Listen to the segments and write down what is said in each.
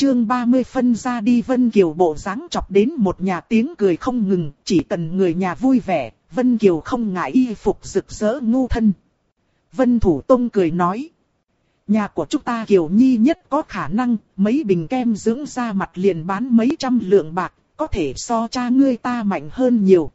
chương 30 phân ra đi. Vân Kiều bộ dáng chọc đến một nhà tiếng cười không ngừng, chỉ cần người nhà vui vẻ, Vân Kiều không ngại y phục rực rỡ ngu thân. Vân Thủ Tông cười nói, nhà của chúng ta Kiều Nhi nhất có khả năng, mấy bình kem dưỡng da mặt liền bán mấy trăm lượng bạc, có thể so cha ngươi ta mạnh hơn nhiều.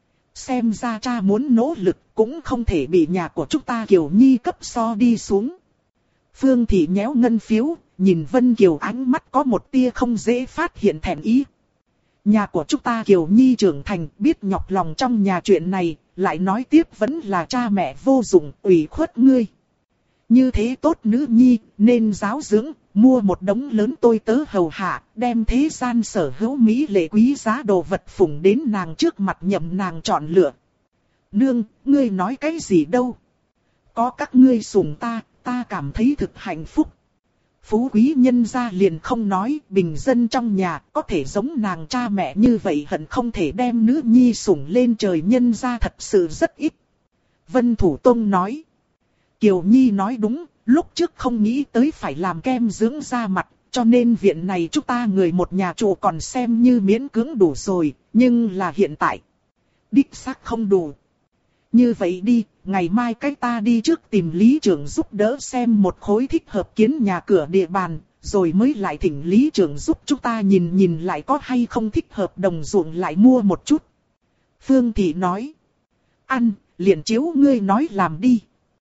Xem ra cha muốn nỗ lực cũng không thể bị nhà của chúng ta Kiều Nhi cấp so đi xuống. Phương Thị nhéo ngân phiếu, nhìn Vân Kiều ánh mắt có một tia không dễ phát hiện thẹn ý. Nhà của chúng ta Kiều Nhi trưởng thành biết nhọc lòng trong nhà chuyện này, lại nói tiếp vẫn là cha mẹ vô dụng, ủy khuất ngươi. Như thế tốt nữ nhi, nên giáo dưỡng, mua một đống lớn tôi tớ hầu hạ, đem thế gian sở hữu mỹ lệ quý giá đồ vật phụng đến nàng trước mặt nhậm nàng chọn lựa. Nương, ngươi nói cái gì đâu? Có các ngươi sủng ta, ta cảm thấy thực hạnh phúc. Phú quý nhân gia liền không nói, bình dân trong nhà có thể giống nàng cha mẹ như vậy hận không thể đem nữ nhi sủng lên trời nhân gia thật sự rất ít. Vân Thủ Tông nói. Kiều Nhi nói đúng, lúc trước không nghĩ tới phải làm kem dưỡng da mặt, cho nên viện này chúng ta người một nhà trụ còn xem như miễn cưỡng đủ rồi, nhưng là hiện tại, đích xác không đủ. Như vậy đi, ngày mai cách ta đi trước tìm lý trưởng giúp đỡ xem một khối thích hợp kiến nhà cửa địa bàn, rồi mới lại thỉnh lý trưởng giúp chúng ta nhìn lại có hay không thích hợp đồng ruộng lại mua một chút. Phương Thị nói, ăn, liền chiếu ngươi nói làm đi.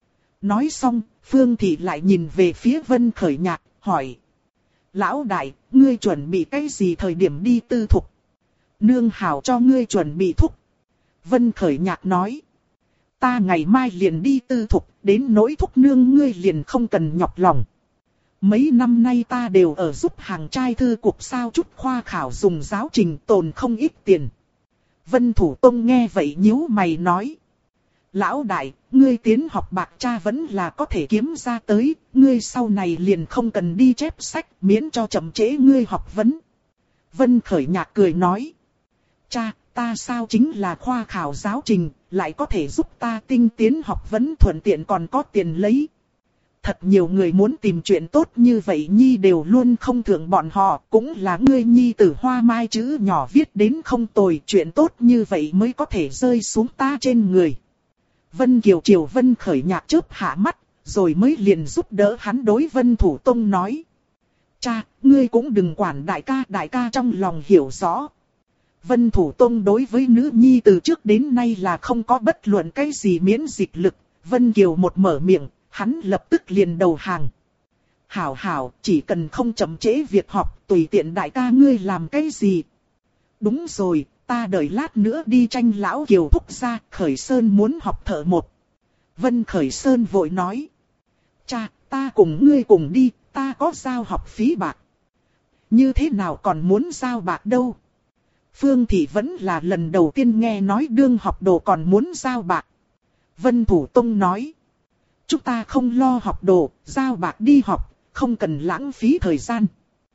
Nói xong, Phương Thị lại nhìn về phía Vân Khởi Nhạc, hỏi. Lão đại, ngươi chuẩn bị cái gì thời điểm đi tư thục? Nương hảo cho ngươi chuẩn bị thúc. Vân Khởi Nhạc nói. Ta ngày mai liền đi tư thục, đến nỗi thúc nương ngươi liền không cần nhọc lòng. Mấy năm nay ta đều ở giúp hàng trai thư cục sao chút khoa khảo dùng giáo trình tồn không ít tiền. Vân Thủ Tông nghe vậy nhíu mày nói. Lão đại, ngươi tiến học bạc cha vẫn là có thể kiếm ra tới, ngươi sau này liền không cần đi chép sách miễn cho chậm trễ ngươi học vấn. Vân Khởi Nhạc cười nói. Cha, ta sao chính là khoa khảo giáo trình, lại có thể giúp ta tinh tiến học vấn thuận tiện còn có tiền lấy. Thật nhiều người muốn tìm chuyện tốt như vậy Nhi đều luôn không thưởng bọn họ, cũng là ngươi Nhi tử hoa mai chữ nhỏ viết đến không tồi, chuyện tốt như vậy mới có thể rơi xuống ta trên người. Vân Kiều chiều Vân Khởi Nhạc chớp hạ mắt, rồi mới liền giúp đỡ hắn đối Vân Thủ Tông nói. Cha, ngươi cũng đừng quản đại ca trong lòng hiểu rõ. Vân Thủ Tông đối với nữ nhi từ trước đến nay là không có bất luận cái gì miễn dịch lực, Vân Kiều một mở miệng, hắn lập tức liền đầu hàng. Hảo hảo, chỉ cần không chậm trễ việc học, tùy tiện đại ca ngươi làm cái gì. Đúng rồi. Ta đợi lát nữa đi tranh lão Kiều thúc ra, Khởi Sơn muốn học thợ một. Vân Khởi Sơn vội nói. Cha, ta cùng ngươi cùng đi, ta có giao học phí bạc. Như thế nào còn muốn giao bạc đâu? Phương Thị vẫn là lần đầu tiên nghe nói đương học đồ còn muốn giao bạc. Vân Thủ Tông nói. Chúng ta không lo học đồ, giao bạc đi học, không cần lãng phí thời gian.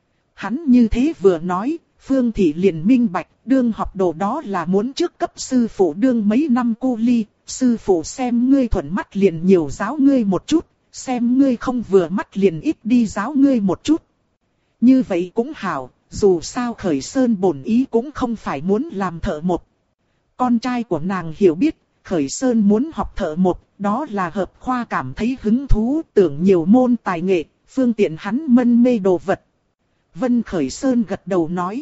Hắn như thế vừa nói. Phương Thị liền minh bạch, đương học đồ đó là muốn trước cấp sư phụ đương mấy năm cu ly, sư phụ xem ngươi thuận mắt liền nhiều giáo ngươi một chút, xem ngươi không vừa mắt liền ít đi giáo ngươi một chút. Như vậy cũng hảo, dù sao Khởi Sơn bổn ý cũng không phải muốn làm thợ một. Con trai của nàng hiểu biết, Khởi Sơn muốn học thợ một, đó là hợp khoa cảm thấy hứng thú, tưởng nhiều môn tài nghệ, phương tiện hắn mân mê đồ vật. Vân Khởi Sơn gật đầu nói.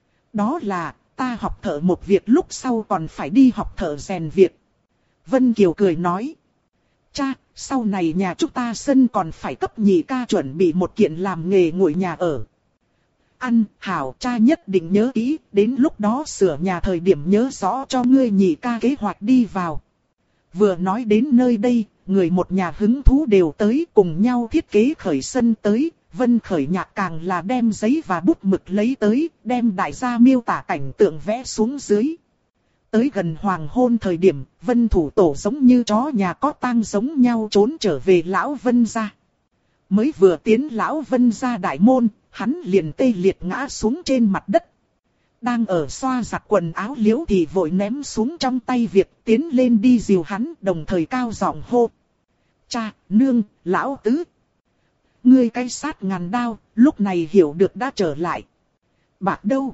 Đó là, ta học thợ một việc lúc sau còn phải đi học thợ rèn việc. Vân Kiều cười nói. Cha, sau này nhà chúng ta sân còn phải cấp nhị ca chuẩn bị một kiện làm nghề ngồi nhà ở. Ăn, hảo, cha nhất định nhớ kỹ, đến lúc đó sửa nhà thời điểm nhớ rõ cho ngươi nhị ca kế hoạch đi vào. Vừa nói đến nơi đây, người một nhà hứng thú đều tới cùng nhau thiết kế khởi sân tới. Vân Khởi Nhạc càng là đem giấy và bút mực lấy tới, đem đại gia miêu tả cảnh tượng vẽ xuống dưới. Tới gần hoàng hôn thời điểm, Vân Thủ Tổ giống như chó nhà có tang giống nhau trốn trở về Lão Vân gia. Mới vừa tiến Lão Vân gia đại môn, hắn liền tê liệt ngã xuống trên mặt đất. Đang ở xoa giặt quần áo Liễu thì vội ném xuống trong tay việc tiến lên đi dìu hắn, đồng thời cao giọng hô. Cha, nương, lão tứ. ngươi cái sát ngàn đao, lúc này hiểu được đã trở lại. Bạc đâu?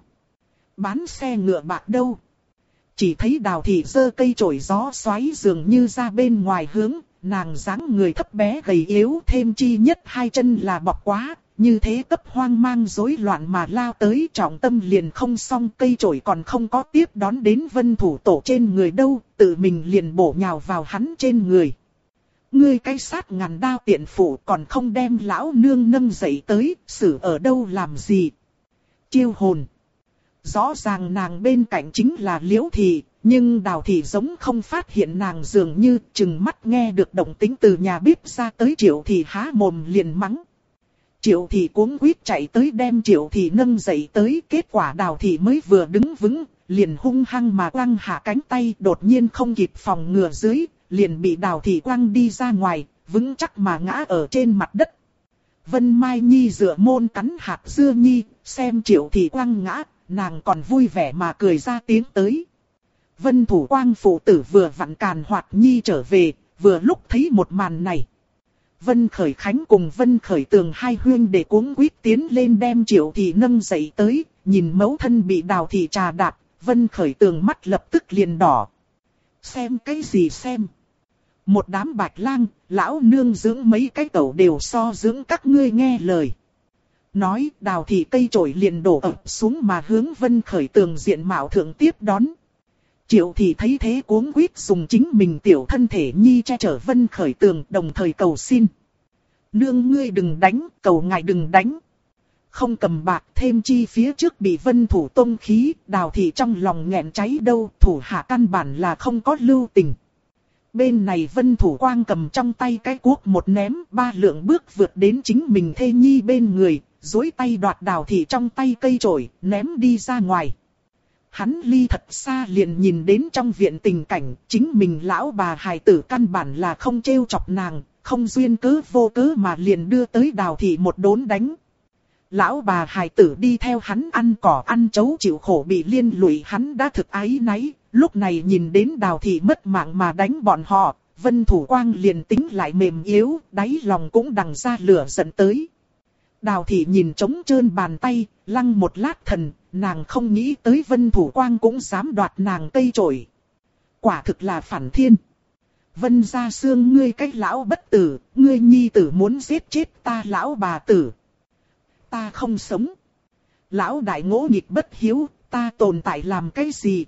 Bán xe ngựa bạc đâu? Chỉ thấy Đào thị giơ cây chổi gió xoáy dường như ra bên ngoài hướng, nàng dáng người thấp bé gầy yếu thêm chi nhất hai chân là bọc quá, như thế cấp hoang mang rối loạn mà lao tới trọng tâm liền không xong, cây chổi còn không có tiếp đón đến Vân Thủ Tổ trên người đâu, tự mình liền bổ nhào vào hắn trên người. Ngươi cái sát ngàn đao tiện phụ còn không đem lão nương nâng dậy tới, xử ở đâu làm gì? Chiêu hồn. Rõ ràng nàng bên cạnh chính là Liễu Thị, nhưng Đào Thị giống không phát hiện nàng, dường như chừng mắt nghe được động tĩnh từ nhà bếp ra tới. Triệu Thị há mồm liền mắng. Triệu Thị cuống quýt chạy tới đem Triệu Thị nâng dậy tới, kết quả Đào Thị mới vừa đứng vững, liền hung hăng mà quăng hạ cánh tay, đột nhiên không kịp phòng ngừa dưới, liền bị Đào Thị quăng đi ra ngoài, vững chắc mà ngã ở trên mặt đất. Vân Mai Nhi dựa môn cắn hạt dưa nhi, xem Triệu Thị quăng ngã, nàng còn vui vẻ mà cười ra tiếng tới. Vân Thủ Quang phụ tử vừa vặn càn hoạt nhi trở về, vừa lúc thấy một màn này. Vân Khởi Khánh cùng Vân Khởi Tường hai huynh đệ cuống quýt tiến lên đem Triệu Thị nâng dậy tới, nhìn mẫu thân bị Đào Thị trà đạp, Vân Khởi Tường mắt lập tức liền đỏ. Xem cái gì xem? Một đám bạch lang, lão nương dưỡng mấy cái tẩu đều so dưỡng các ngươi nghe lời. Nói, Đào Thị cây chổi liền đổ ập xuống mà hướng Vân Khởi Tường diện mạo thượng tiếp đón. Triệu Thị thấy thế cuống quýt dùng chính mình tiểu thân thể nhi che chở Vân Khởi Tường, đồng thời cầu xin. Nương ngươi đừng đánh, cầu ngài đừng đánh. Không cầm bạc thêm chi phía trước bị Vân Thủ tông khí, Đào Thị trong lòng nghẹn cháy đâu, thủ hạ căn bản là không có lưu tình. Bên này Vân Thủ Quang cầm trong tay cái cuốc một ném, 3 lượng bước vượt đến chính mình thê nhi bên người, duỗi tay đoạt Đào Thị trong tay cây chổi, ném đi ra ngoài. Hắn ly thật xa liền nhìn đến trong viện tình cảnh, chính mình lão bà hài tử căn bản là không trêu chọc nàng, không duyên cớ vô cớ mà liền đưa tới Đào Thị một đốn đánh. Lão bà hài tử đi theo hắn ăn cỏ ăn chấu chịu khổ bị liên lụy, hắn đã thực áy náy, lúc này nhìn đến Đào Thị mất mạng mà đánh bọn họ, Vân Thủ Quang liền tính lại mềm yếu, đáy lòng cũng đằng ra lửa giận tới. Đào Thị nhìn trống trơn bàn tay, lăng một lát thần, nàng không nghĩ tới Vân Thủ Quang cũng dám đoạt nàng cây chổi. Quả thực là phản thiên. Vân gia xương ngươi cách lão bất tử, ngươi nhi tử muốn giết chết ta lão bà tử. Ta không sống. Lão đại ngỗ nghịch bất hiếu, ta tồn tại làm cái gì?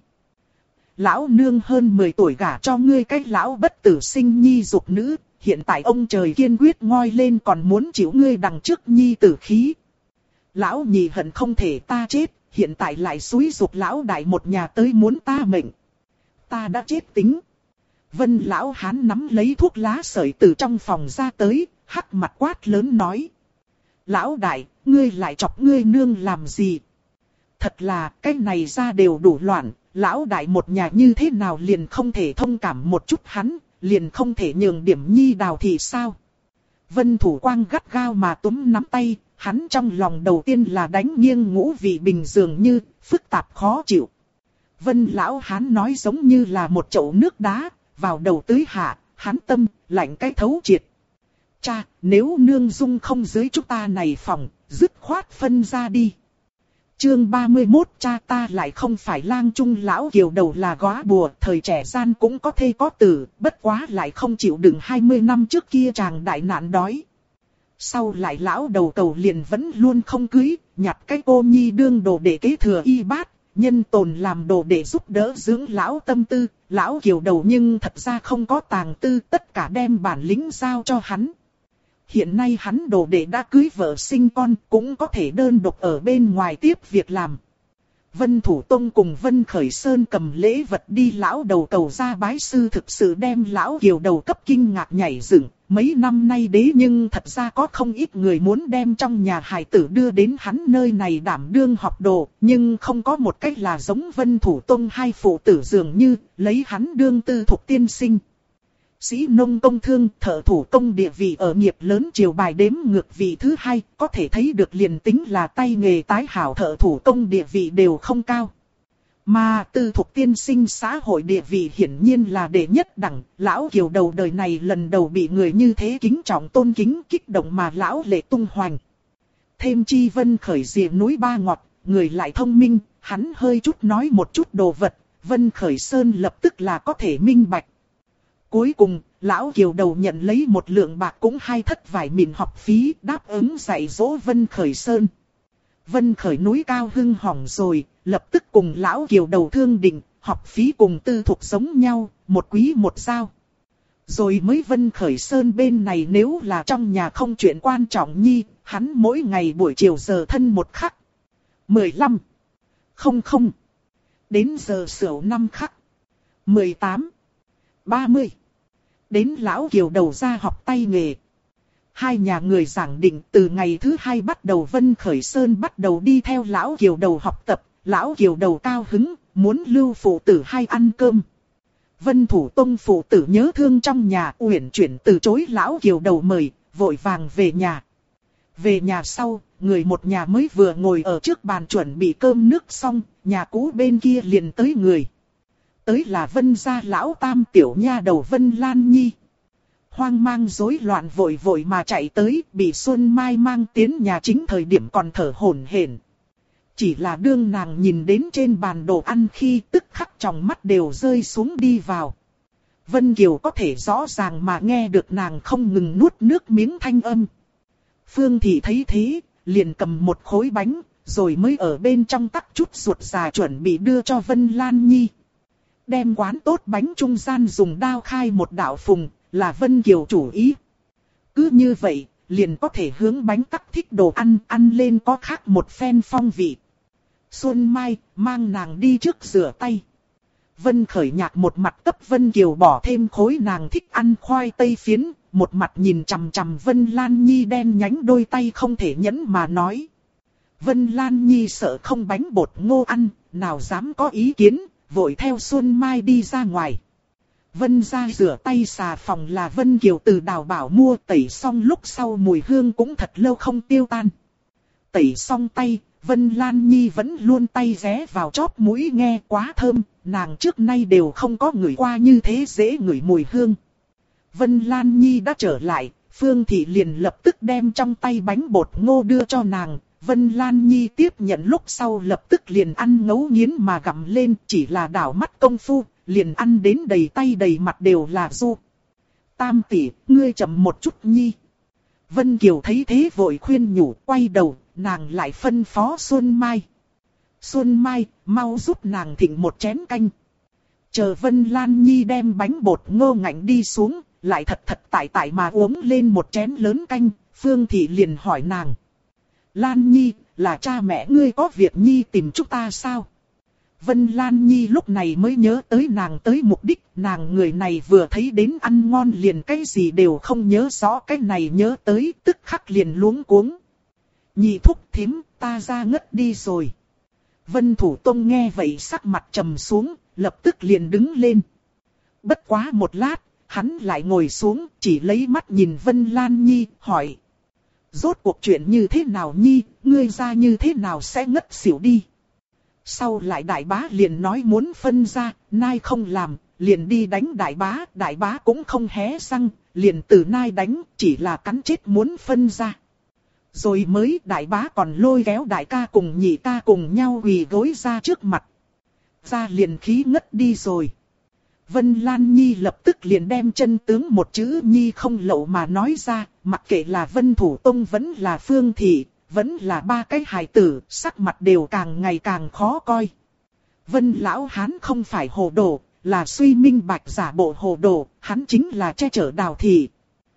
Lão nương hơn 10 tuổi gả cho ngươi cách lão bất tử sinh nhi dục nữ, hiện tại ông trời kiên quyết ngoi lên còn muốn chịu ngươi đằng trước nhi tử khí. Lão nhị hận không thể ta chết, hiện tại lại xúi giục lão đại một nhà tới muốn ta mệnh. Ta đã chết tính. Vân lão hán nắm lấy thuốc lá sợi từ trong phòng ra tới, hắc mặt quát lớn nói. Lão đại, ngươi lại chọc ngươi nương làm gì? Thật là, cái này ra đều đủ loạn, lão đại một nhà như thế nào liền không thể thông cảm một chút hắn, liền không thể nhường điểm nhi Đào Thị sao? Vân Thủ Quang gắt gao mà túm nắm tay, hắn trong lòng đầu tiên là đánh nghiêng ngũ vị bình dường như, phức tạp khó chịu. Vân lão hán nói giống như là một chậu nước đá, vào đầu tưới hạ, hắn tâm, lạnh cái thấu triệt. Cha, nếu nương dung không dưới chúng ta này phòng, dứt khoát phân ra đi. Chương 31 cha ta lại không phải lang trung lão kiều đầu là góa bùa, thời trẻ gian cũng có thê có tử, bất quá lại không chịu đựng 20 năm trước kia chàng đại nạn đói. Sau lại lão đầu cầu liền vẫn luôn không cưới, nhặt cái cô nhi đương đồ để kế thừa y bát, nhân tồn làm đồ để giúp đỡ dưỡng lão tâm tư, lão kiều đầu nhưng thật ra không có tàng tư, tất cả đem bản lĩnh giao cho hắn. Hiện nay hắn đồ đệ đã cưới vợ sinh con, cũng có thể đơn độc ở bên ngoài tiếp việc làm. Vân Thủ Tông cùng Vân Khởi Sơn cầm lễ vật đi lão đầu cầu ra bái sư, thực sự đem lão kiều đầu cấp kinh ngạc nhảy dựng. Mấy năm nay đế nhưng thật ra có không ít người muốn đem trong nhà hài tử đưa đến hắn nơi này đảm đương học đồ, nhưng không có một cách là giống Vân Thủ Tông hai phụ tử dường như lấy hắn đương tư thục tiên sinh. Sĩ nông công thương, thợ thủ công địa vị ở nghiệp lớn triều bài đếm ngược vị thứ hai, có thể thấy được liền tính là tay nghề tái hảo thợ thủ công địa vị đều không cao. Mà Tư Thục tiên sinh xã hội địa vị hiển nhiên là đệ nhất đẳng, lão Kiều đầu đời này lần đầu bị người như thế kính trọng tôn kính kích động mà lão lệ tung hoành. Thêm chi Vân Khởi rìa núi ba ngọt, người lại thông minh, hắn hơi chút nói một chút đồ vật, Vân Khởi Sơn lập tức là có thể minh bạch. Cuối cùng, lão Kiều đầu nhận lấy một lượng bạc cũng hai thất vải mịn học phí đáp ứng dạy dỗ Vân Khởi Sơn. Vân Khởi núi cao hưng hỏng rồi, lập tức cùng lão Kiều đầu thương định, học phí cùng Tư Thục giống nhau, một quý một giao. Rồi mới Vân Khởi Sơn bên này nếu là trong nhà không chuyện quan trọng nhi, hắn mỗi ngày buổi chiều giờ thân một khắc. 15. 00. Đến giờ sửu 5 khắc. 18. 30. Đến lão Kiều đầu ra học tay nghề. Hai nhà người giảng định từ ngày thứ 2 bắt đầu Vân Khởi Sơn bắt đầu đi theo lão Kiều đầu học tập. Lão Kiều đầu cao hứng, muốn lưu phụ tử hai ăn cơm. Vân Thủ Tông phụ tử nhớ thương trong nhà uyển chuyển từ chối lão Kiều đầu mời, vội vàng về nhà. Về nhà sau, người một nhà mới vừa ngồi ở trước bàn chuẩn bị cơm nước xong, nhà cũ bên kia liền tới người. Tới là Vân gia lão tam tiểu nha đầu Vân Lan Nhi. Hoang mang rối loạn vội vội mà chạy tới, bị Xuân Mai mang tiến nhà chính thời điểm còn thở hổn hển. Chỉ là đương nàng nhìn đến trên bàn đồ ăn khi tức khắc trong mắt đều rơi xuống đi vào. Vân Kiều có thể rõ ràng mà nghe được nàng không ngừng nuốt nước miếng thanh âm. Phương Thị thấy thế, liền cầm một khối bánh, rồi mới ở bên trong tắc chút ruột già chuẩn bị đưa cho Vân Lan Nhi. Đem quán tốt bánh trung gian dùng đao khai một đạo phùng, là Vân Kiều chủ ý. Cứ như vậy, liền có thể hướng bánh tắc thích đồ ăn, ăn lên có khác một phen phong vị. Xuân Mai, mang nàng đi trước rửa tay. Vân Khởi nhạc một mặt cấp Vân Kiều bỏ thêm khối nàng thích ăn khoai tây phiến, một mặt nhìn chằm chằm Vân Lan Nhi đen nhánh đôi tay không thể nhẫn mà nói. Vân Lan Nhi sợ không bánh bột ngô ăn, nào dám có ý kiến, vội theo Xuân Mai đi ra ngoài. Vân ra rửa tay xà phòng là Vân Kiều từ Đào Bảo mua, tẩy xong lúc sau mùi hương cũng thật lâu không tiêu tan. Tẩy xong tay, Vân Lan Nhi vẫn luôn tay ghé vào chóp mũi nghe quá thơm, nàng trước nay đều không có ngửi qua như thế dễ ngửi mùi hương. Vân Lan Nhi đã trở lại, Phương Thị liền lập tức đem trong tay bánh bột ngô đưa cho nàng. Vân Lan Nhi tiếp nhận lúc sau lập tức liền ăn ngấu nghiến mà gặm lên, chỉ là đảo mắt công phu, liền ăn đến đầy tay đầy mặt đều là du. Tam tỷ, ngươi chậm một chút nhi. Vân Kiều thấy thế vội khuyên nhủ, quay đầu, nàng lại phân phó Xuân Mai. Xuân Mai, mau giúp nàng thịnh một chén canh. Chờ Vân Lan Nhi đem bánh bột ngô ngạnh đi xuống, lại thật tại mà uống lên một chén lớn canh, Phương Thị liền hỏi nàng. Lan Nhi, là cha mẹ ngươi có việc Nhi tìm chúng ta sao? Vân Lan Nhi lúc này mới nhớ tới nàng tới mục đích, nàng người này vừa thấy đến ăn ngon liền cái gì đều không nhớ rõ, cái này nhớ tới tức khắc liền luống cuống. Nhị thúc thím, ta ra ngất đi rồi. Vân Thủ Tông nghe vậy sắc mặt trầm xuống, lập tức liền đứng lên. Bất quá một lát, hắn lại ngồi xuống, chỉ lấy mắt nhìn Vân Lan Nhi, hỏi. Rốt cuộc chuyện như thế nào Nhi, ngươi ra như thế nào sẽ ngất xỉu đi. Sau lại đại bá liền nói muốn phân ra, nai không làm, liền đi đánh đại bá cũng không hé răng, liền từ nai đánh, chỉ là cắn chết muốn phân ra. Rồi mới đại bá còn lôi kéo đại ca cùng nhị ca cùng nhau quỳ gối ra trước mặt. Ra liền khí ngất đi rồi. Vân Lan Nhi lập tức liền đem chân tướng một chữ Nhi không lậu mà nói ra, mặc kệ là Vân Thủ Tông vẫn là Phương Thị, vẫn là ba cái hài tử, sắc mặt đều càng ngày càng khó coi. Vân Lão Hán không phải hồ đồ, là suy minh bạch giả bộ hồ đồ, hắn chính là che chở Đào Thị.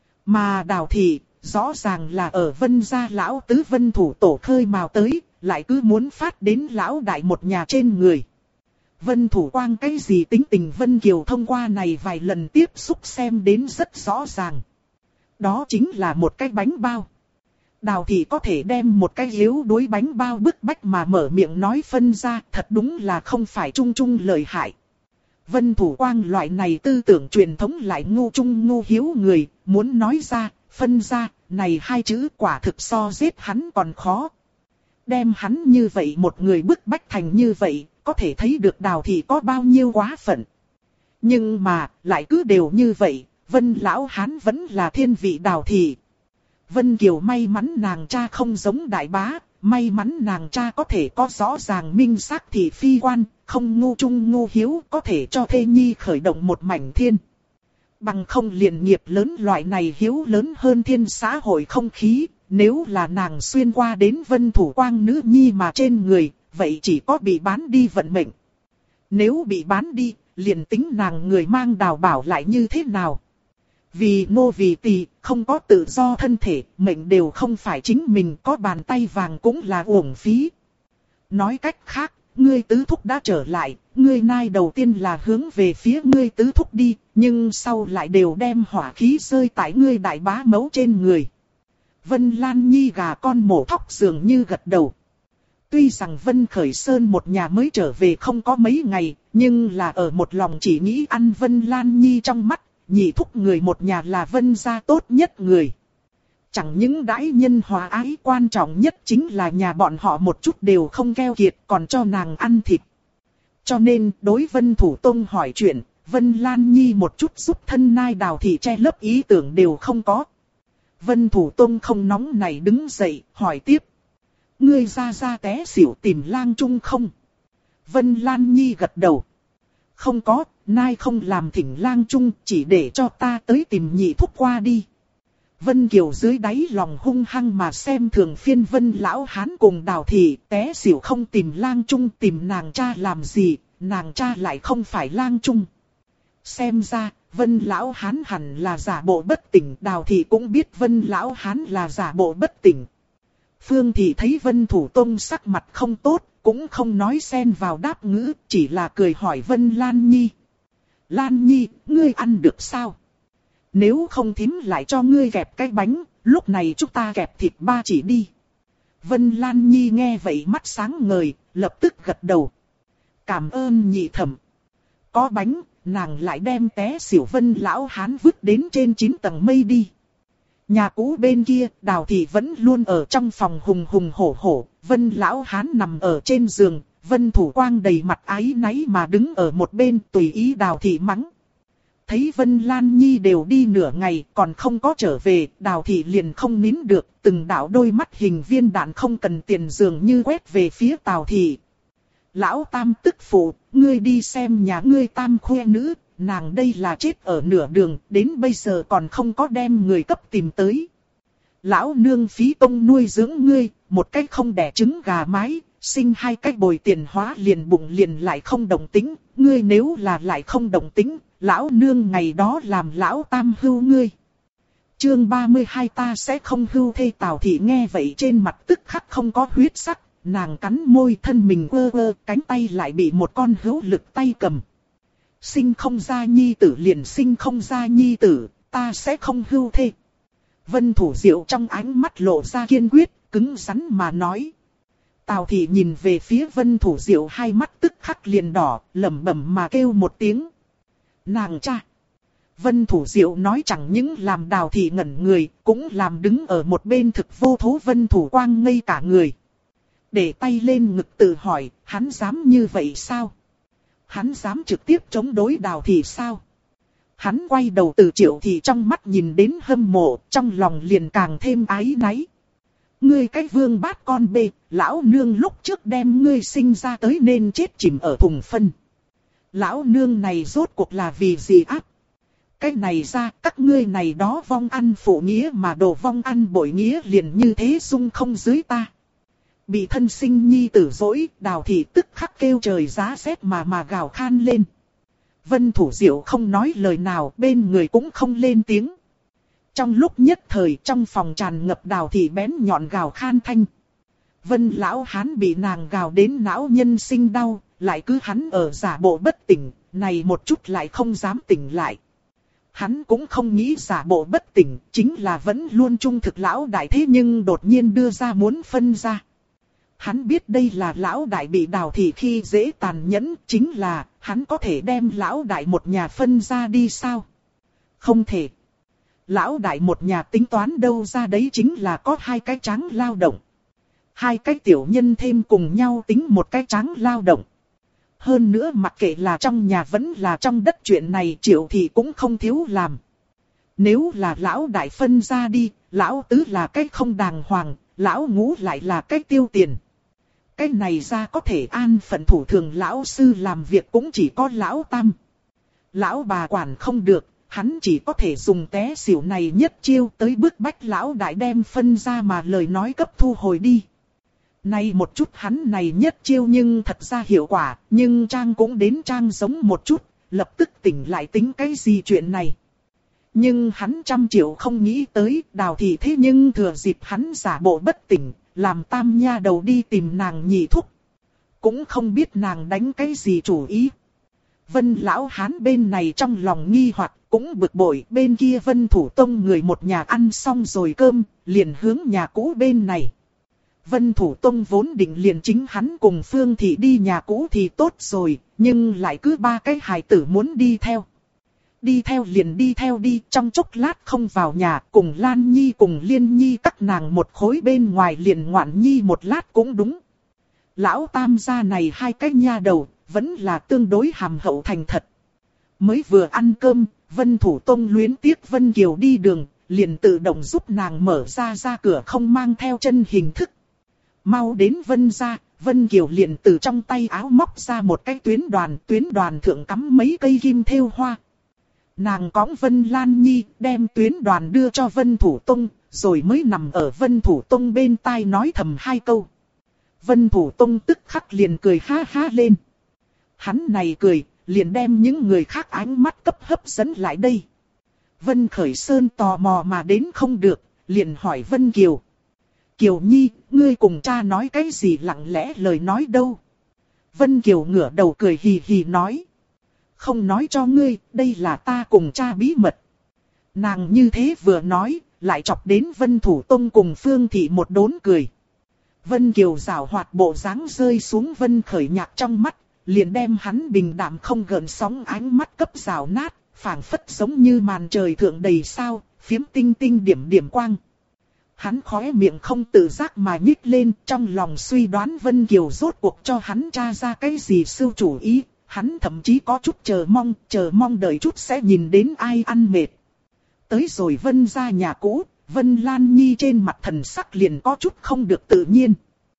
Mà Đào Thị, rõ ràng là ở Vân gia Lão Tứ Vân Thủ Tổ khơi mào tới, lại cứ muốn phát đến Lão Đại một nhà trên người. Vân Thủ Quang cái gì tính tình Vân Kiều thông qua này vài lần tiếp xúc xem đến rất rõ ràng. Đó chính là một cái bánh bao. Đào Thị có thể đem một cái yếu đuối bánh bao bức bách mà mở miệng nói phân ra, thật đúng là không phải chung chung lợi hại. Vân Thủ Quang loại này tư tưởng truyền thống lại ngu trung ngu hiếu người, muốn nói ra, phân ra, này hai chữ quả thực so giết hắn còn khó. Đem hắn như vậy một người bức bách thành như vậy, có thể thấy được Đào thị có bao nhiêu quá phận. Nhưng mà, lại cứ đều như vậy, Vân lão hán vẫn là thiên vị Đào thị. Vân Kiều may mắn nàng cha không giống đại bá, may mắn nàng cha có thể có rõ ràng minh xác thị phi quan, không ngu trung ngu hiếu, có thể cho thê nhi khởi động một mảnh thiên. Bằng không liền nghiệp lớn loại này hiếu lớn hơn thiên xã hội không khí, nếu là nàng xuyên qua đến Vân Thủ Quang nữ nhi mà trên người, vậy chỉ có bị bán đi vận mệnh. Nếu bị bán đi, liền tính nàng người mang Đào Bảo lại như thế nào? Vì nô vì tỳ, không có tự do thân thể, mệnh đều không phải chính mình, có bàn tay vàng cũng là uổng phí. Nói cách khác, ngươi tứ thúc đã trở lại, ngươi nai đầu tiên là hướng về phía ngươi tứ thúc đi, nhưng sau lại đều đem hỏa khí rơi tại ngươi đại bá mẫu trên người. Vân Lan Nhi gà con mổ thóc dường như gật đầu. Tuy rằng Vân Khởi Sơn một nhà mới trở về không có mấy ngày, nhưng là ở một lòng chỉ nghĩ ăn Vân Lan Nhi trong mắt, nhị thúc người một nhà là Vân gia tốt nhất người. Chẳng những đãi nhân hòa ái, quan trọng nhất chính là nhà bọn họ một chút đều không keo kiệt, còn cho nàng ăn thịt. Cho nên đối Vân Thủ Tông hỏi chuyện, Vân Lan Nhi một chút giúp thân nai Đào thị che lấp ý tưởng đều không có. Vân Thủ Tông không nóng này đứng dậy, hỏi tiếp. Ngươi ra té xỉu tìm lang trung không? Vân Lan Nhi gật đầu. Không có, nai không làm thỉnh lang trung, chỉ để cho ta tới tìm nhị thúc qua đi. Vân Kiều dưới đáy lòng hung hăng mà xem thường phiên Vân lão hán cùng Đào thị, té xỉu không tìm lang trung, tìm nàng cha làm gì, nàng cha lại không phải lang trung. Xem ra, Vân lão hán hẳn là giả bộ bất tỉnh, Đào thị cũng biết Vân lão hán là giả bộ bất tỉnh. Phương Thị thấy Vân Thủ Tông sắc mặt không tốt, cũng không nói xen vào đáp ngữ, chỉ là cười hỏi Vân Lan Nhi. Lan Nhi, ngươi ăn được sao? Nếu không thím lại cho ngươi kẹp cái bánh, lúc này chúng ta kẹp thịt ba chỉ đi. Vân Lan Nhi nghe vậy mắt sáng ngời, lập tức gật đầu. Cảm ơn nhị thẩm. Có bánh, nàng lại đem té xỉu Vân lão hán vứt đến trên 9 tầng mây đi. Nhà cũ bên kia, Đào thị vẫn luôn ở trong phòng hùng hùng hổ hổ, Vân lão hán nằm ở trên giường, Vân Thủ Quang đầy mặt áy náy mà đứng ở một bên tùy ý Đào thị mắng. Thấy Vân Lan Nhi đều đi nửa ngày còn không có trở về, Đào thị liền không nín được, từng đạo đôi mắt hình viên đạn không cần tiền dường như quét về phía Tào thị. Lão tam tức phụ, ngươi đi xem nhà ngươi tam khoe nữ, nàng đây là chết ở nửa đường, đến bây giờ còn không có đem người cấp tìm tới. Lão nương phí công nuôi dưỡng ngươi, một cách không đẻ trứng gà mái, sinh hai cách bồi tiền hóa liền bụng liền lại không đồng tính, ngươi nếu là lại không đồng tính, lão nương ngày đó làm lão tam hưu ngươi. Chương 32 ta sẽ không hưu thê. Tào thị nghe vậy trên mặt tức khắc không có huyết sắc, nàng cắn môi thân mình quơ quơ, cánh tay lại bị một con hữu lực tay cầm. Sinh không ra nhi tử liền sinh không ra nhi tử, ta sẽ không hưu thê. Vân Thủ Diệu trong ánh mắt lộ ra kiên quyết, cứng rắn mà nói. Tào thị nhìn về phía Vân Thủ Diệu, hai mắt tức khắc liền đỏ, lẩm bẩm mà kêu một tiếng. Nàng cha. Vân Thủ Diệu nói chẳng những làm Đào thị ngẩn người, cũng làm đứng ở một bên thực vô thố Vân Thủ Quang ngây cả người. Để tay lên ngực tự hỏi, hắn dám như vậy sao? Hắn dám trực tiếp chống đối Đào thị sao? Hắn quay đầu từ Triệu thị trong mắt nhìn đến hâm mộ, trong lòng liền càng thêm áy náy. Ngươi cái vương bát con bê, lão nương lúc trước đem ngươi sinh ra tới nên chết chìm ở thùng phân. Lão nương này rốt cuộc là vì gì ác? Cái này ra, các ngươi này đó vong ăn phụ nghĩa mà đồ vong ăn bội nghĩa liền như thế dung không dưới ta. Bị thân sinh nhi tử dỗi, Đào thị tức khắc kêu trời giá rét mà gào khan lên. Vân Thủ Diệu không nói lời nào, bên người cũng không lên tiếng. Trong lúc nhất thời trong phòng tràn ngập Đào thị bén nhọn gào khan thanh. Vân lão hán bị nàng gào đến não nhân sinh đau, lại cứ hắn ở giả bộ bất tỉnh, này một chút lại không dám tỉnh lại. Hắn cũng không nghĩ giả bộ bất tỉnh, chính là vẫn luôn trung thực lão đại, thế nhưng đột nhiên đưa ra muốn phân ra. Hắn biết đây là lão đại bị Đào thị khi dễ tàn nhẫn, chính là hắn có thể đem lão đại một nhà phân ra đi sao? Không thể. Lão đại một nhà tính toán đâu ra đấy chính là có hai cái tráng lao động. Hai cái tiểu nhân thêm cùng nhau tính một cái tráng lao động. Hơn nữa mặc kệ là trong nhà vẫn là trong đất, chuyện này Triệu thị cũng không thiếu làm. Nếu là lão đại phân ra đi, lão tứ là cái không đàng hoàng, lão ngũ lại là cái tiêu tiền. Cái này ra có thể an phận thủ thường lão sư làm việc cũng chỉ có lão tam. Lão bà quản không được, hắn chỉ có thể dùng té xỉu này nhất chiêu tới bức bách lão đại đem phân ra mà lời nói cấp thu hồi đi. Nay một chút hắn này nhất chiêu nhưng thật ra hiệu quả, nhưng Trang cũng đến Trang giống một chút, lập tức tỉnh lại tính cái gì chuyện này. Nhưng hắn 100 triệu không nghĩ tới Đào thị thế nhưng thừa dịp hắn giả bộ bất tỉnh, làm tam nha đầu đi tìm nàng nhị thúc. Cũng không biết nàng đánh cái gì chủ ý. Vân lão hán bên này trong lòng nghi hoặc cũng bực bội, bên kia Vân Thủ Tông người một nhà ăn xong rồi cơm, liền hướng nhà cũ bên này. Vân Thủ Tông vốn định liền chính hắn cùng Phương Thị đi nhà cũ thì tốt rồi, nhưng lại cứ ba cái hài tử muốn đi theo. Đi theo liền đi theo đi, trong chốc lát không vào nhà, cùng Lan Nhi cùng Liên Nhi các nàng một khối bên ngoài liền ngoạn nhi một lát cũng đúng. Lão tam gia này hai cái nha đầu, vẫn là tương đối hàm hậu thành thật. Mới vừa ăn cơm, Vân Thủ Tông luyến tiếc Vân Kiều đi đường, liền tự động giúp nàng mở ra cửa không mang theo chân hình thức. Mau đến Vân gia, Vân Kiều liền từ trong tay áo móc ra một cái tuyến đoàn thượng cắm mấy cây kim thêu hoa. Nàng cõng Vân Lan Nhi, đem tuyến đoàn đưa cho Vân Thủ Tông, rồi mới nằm ở Vân Thủ Tông bên tai nói thầm hai câu. Vân Thủ Tông tức khắc liền cười ha ha lên. Hắn này cười, liền đem những người khác ánh mắt cấp hấp dẫn lại đây. Vân Khởi Sơn tò mò mà đến không được, liền hỏi Vân Kiều. Kiều Nhi, ngươi cùng cha nói cái gì lặng lẽ lời nói đâu? Vân Kiều ngửa đầu cười hì hì nói. Không nói cho ngươi, đây là ta cùng cha bí mật. Nàng như thế vừa nói, lại chọc đến Vân Thủ Tông cùng Phương Thị một đốn cười. Vân Kiều giảo hoạt bộ dáng rơi xuống Vân Khởi Nhạc trong mắt, liền đem hắn bình đạm không gợn sóng ánh mắt cấp rào nát, phảng phất giống như màn trời thượng đầy sao, phiếm tinh tinh điểm điểm quang. Hắn khóe miệng không tự giác mà nhích lên, trong lòng suy đoán Vân Kiều rốt cuộc cho hắn tra ra cái gì sưu chủ ý, hắn thậm chí có chút chờ mong đợi chút sẽ nhìn đến ai ăn mệt. Tới rồi Vân ra nhà cũ, Vân Lan Nhi trên mặt thần sắc liền có chút không được tự nhiên.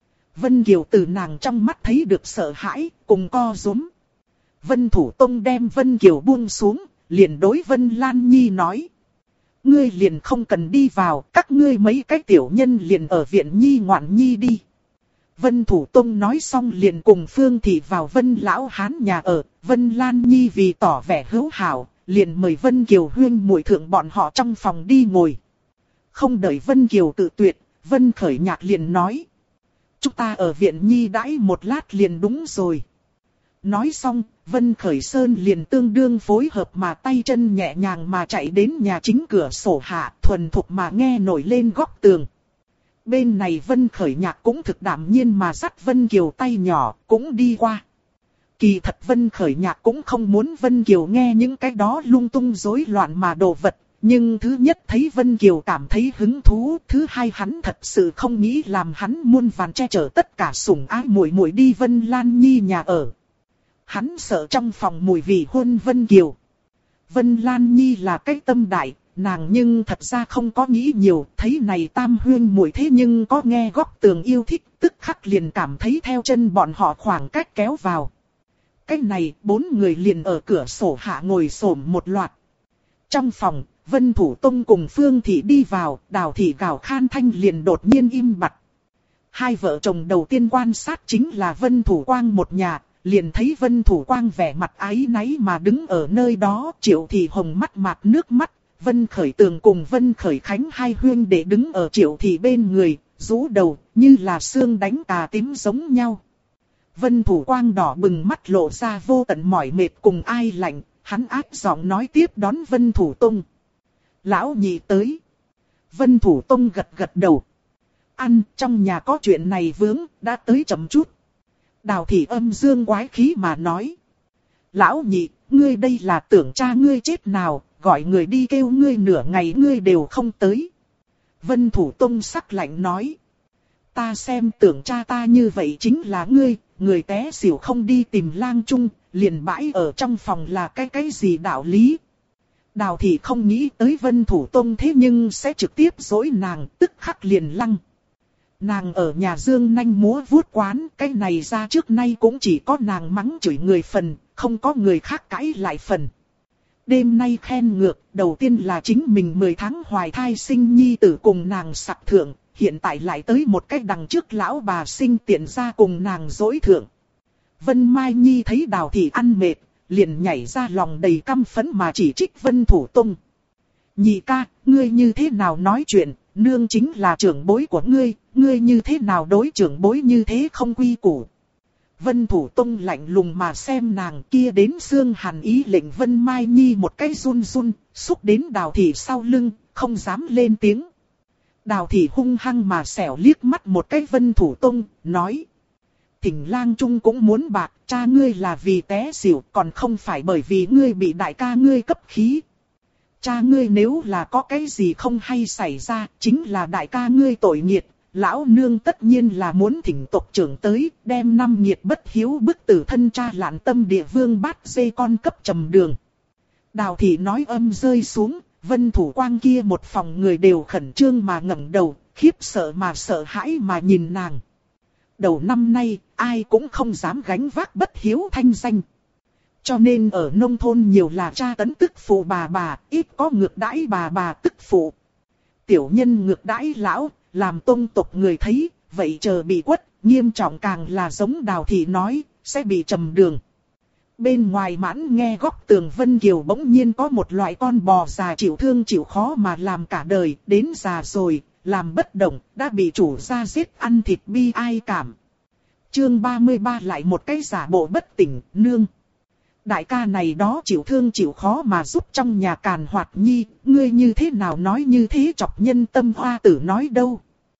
Vân Kiều từ nàng trong mắt thấy được sợ hãi, cùng co rúm. Vân Thủ Tông đem Vân Kiều buông xuống, liền đối Vân Lan Nhi nói. Ngươi liền không cần đi vào, các ngươi mấy cái tiểu nhân liền ở viện Nhi ngoạn Nhi đi. Vân Thủ Tông nói xong liền cùng Phương Thị vào Vân Lão Hán nhà ở, Vân Lan Nhi vì tỏ vẻ hữu hảo, liền mời Vân Kiều huyên muội thượng bọn họ trong phòng đi ngồi. Không đợi Vân Kiều tự tuyệt, Vân Khởi Nhạc liền nói. Chúng ta ở viện Nhi đãi một lát liền đúng rồi. Nói xong, Vân Khởi Sơn liền tương đương phối hợp mà tay chân nhẹ nhàng mà chạy đến nhà chính cửa sổ hạ, thuần thục mà nghe nổi lên góc tường. Bên này Vân Khởi Nhạc cũng thực đảm nhiên mà dắt Vân Kiều tay nhỏ, cũng đi qua. Kỳ thật Vân Khởi Nhạc cũng không muốn Vân Kiều nghe những cái đó lung tung rối loạn mà đồ vật. Nhưng thứ nhất thấy Vân Kiều cảm thấy hứng thú, thứ hai hắn thật sự không nghĩ làm hắn muôn vàn che chở tất cả sủng ái muội muội đi Vân Lan Nhi nhà ở. Hắn sợ trong phòng mùi vị hôn Vân Kiều. Vân Lan Nhi là cái tâm đại, nàng nhưng thật ra không có nghĩ nhiều, thấy này tam huyên muội thế nhưng có nghe góc tường yêu thích, tức khắc liền cảm thấy theo chân bọn họ khoảng cách kéo vào. Cái này, 4 người liền ở cửa sổ hạ ngồi xổm một loạt. Trong phòng, Vân Thủ Tông cùng Phương Thị đi vào, Đào Thị gào khan thanh liền đột nhiên im bặt. Hai vợ chồng đầu tiên quan sát chính là Vân Thủ Quang một nhà, liền thấy Vân Thủ Quang vẻ mặt áy náy mà đứng ở nơi đó, Triệu Thị Hồng mắt mạt nước mắt, Vân Khởi Tường cùng Vân Khởi Khánh hai huyên để đứng ở Triệu Thị bên người, rũ đầu, như là xương đánh cà tím giống nhau. Vân Thủ Quang đỏ bừng mắt lộ ra vô tận mỏi mệt cùng ai lạnh, hắn áp giọng nói tiếp đón Vân Thủ Tông. Lão nhị tới. Vân Thủ Tông gật gật đầu. Ăn, trong nhà có chuyện này vướng, đã tới chậm chút. Đào Thị âm dương quái khí mà nói. Lão nhị, ngươi đây là tưởng cha ngươi chết nào, gọi người đi kêu ngươi nửa ngày ngươi đều không tới. Vân Thủ Tông sắc lạnh nói. Ta xem tưởng cha ta như vậy chính là ngươi người té xỉu không đi tìm lang trung, liền bãi ở trong phòng là cái gì đạo lý. Đào thị không nghĩ tới Vân Thủ Tông thế nhưng sẽ trực tiếp dỗi nàng, tức khắc liền lăng. Nàng ở nhà dương nanh múa vuốt quán, cái này ra trước nay cũng chỉ có nàng mắng chửi người phần, không có người khác cãi lại phần. Đêm nay khen ngược, đầu tiên là chính mình 10 tháng hoài thai sinh nhi tử cùng nàng sặc thượng, hiện tại lại tới một cách đằng trước lão bà sinh tiện ra cùng nàng dỗi thượng. Vân Mai Nhi thấy Đào thị ăn mệt, liền nhảy ra lòng đầy căm phẫn mà chỉ trích Vân Thủ Tông. Nhị ca, ngươi như thế nào nói chuyện, nương chính là trưởng bối của ngươi như thế nào đối trưởng bối như thế không quy củ. Vân Thủ Tông lạnh lùng mà xem nàng kia đến xương hàn ý lệnh Vân Mai Nhi một cái run run, xúc đến Đào thị sau lưng, không dám lên tiếng. Đào thị hung hăng mà xẻo liếc mắt một cái Vân Thủ Tông, nói. Thỉnh lang trung cũng muốn bạc, cha ngươi là vì té xỉu, còn không phải bởi vì ngươi bị đại ca ngươi cấp khí. Cha ngươi nếu là có cái gì không hay xảy ra, chính là đại ca ngươi tội nghiệt, lão nương tất nhiên là muốn thỉnh tộc trưởng tới, đem 5 nghiệt bất hiếu bức tử thân cha Lạn Tâm địa vương bát dê con cấp trầm đường. Đào thị nói âm rơi xuống, Vân Thủ Quang kia một phòng người đều khẩn trương mà ngẩng đầu, khiếp sợ mà sợ hãi mà nhìn nàng. Đầu năm nay, ai cũng không dám gánh vác bất hiếu thanh danh. Cho nên ở nông thôn nhiều là cha tấn tức phụ bà, ít có ngược đãi bà tức phụ. Tiểu nhân ngược đãi lão, làm tông tộc người thấy, vậy chờ bị quất, nghiêm trọng càng là giống Đào thị nói, sẽ bị trầm đường. Bên ngoài mãn nghe góc tường Vân Kiều bỗng nhiên có một loại con bò già chịu thương chịu khó mà làm cả đời, đến già rồi, làm bất động, đã bị chủ gia giết ăn thịt bi ai cảm. Chương 33 lại một cái giả bộ bất tỉnh, nương. Đại ca này đó chịu thương chịu khó mà giúp trong nhà càn hoạt nhi, ngươi như thế nào nói như thế chọc nhân tâm hoa tử nói đâu.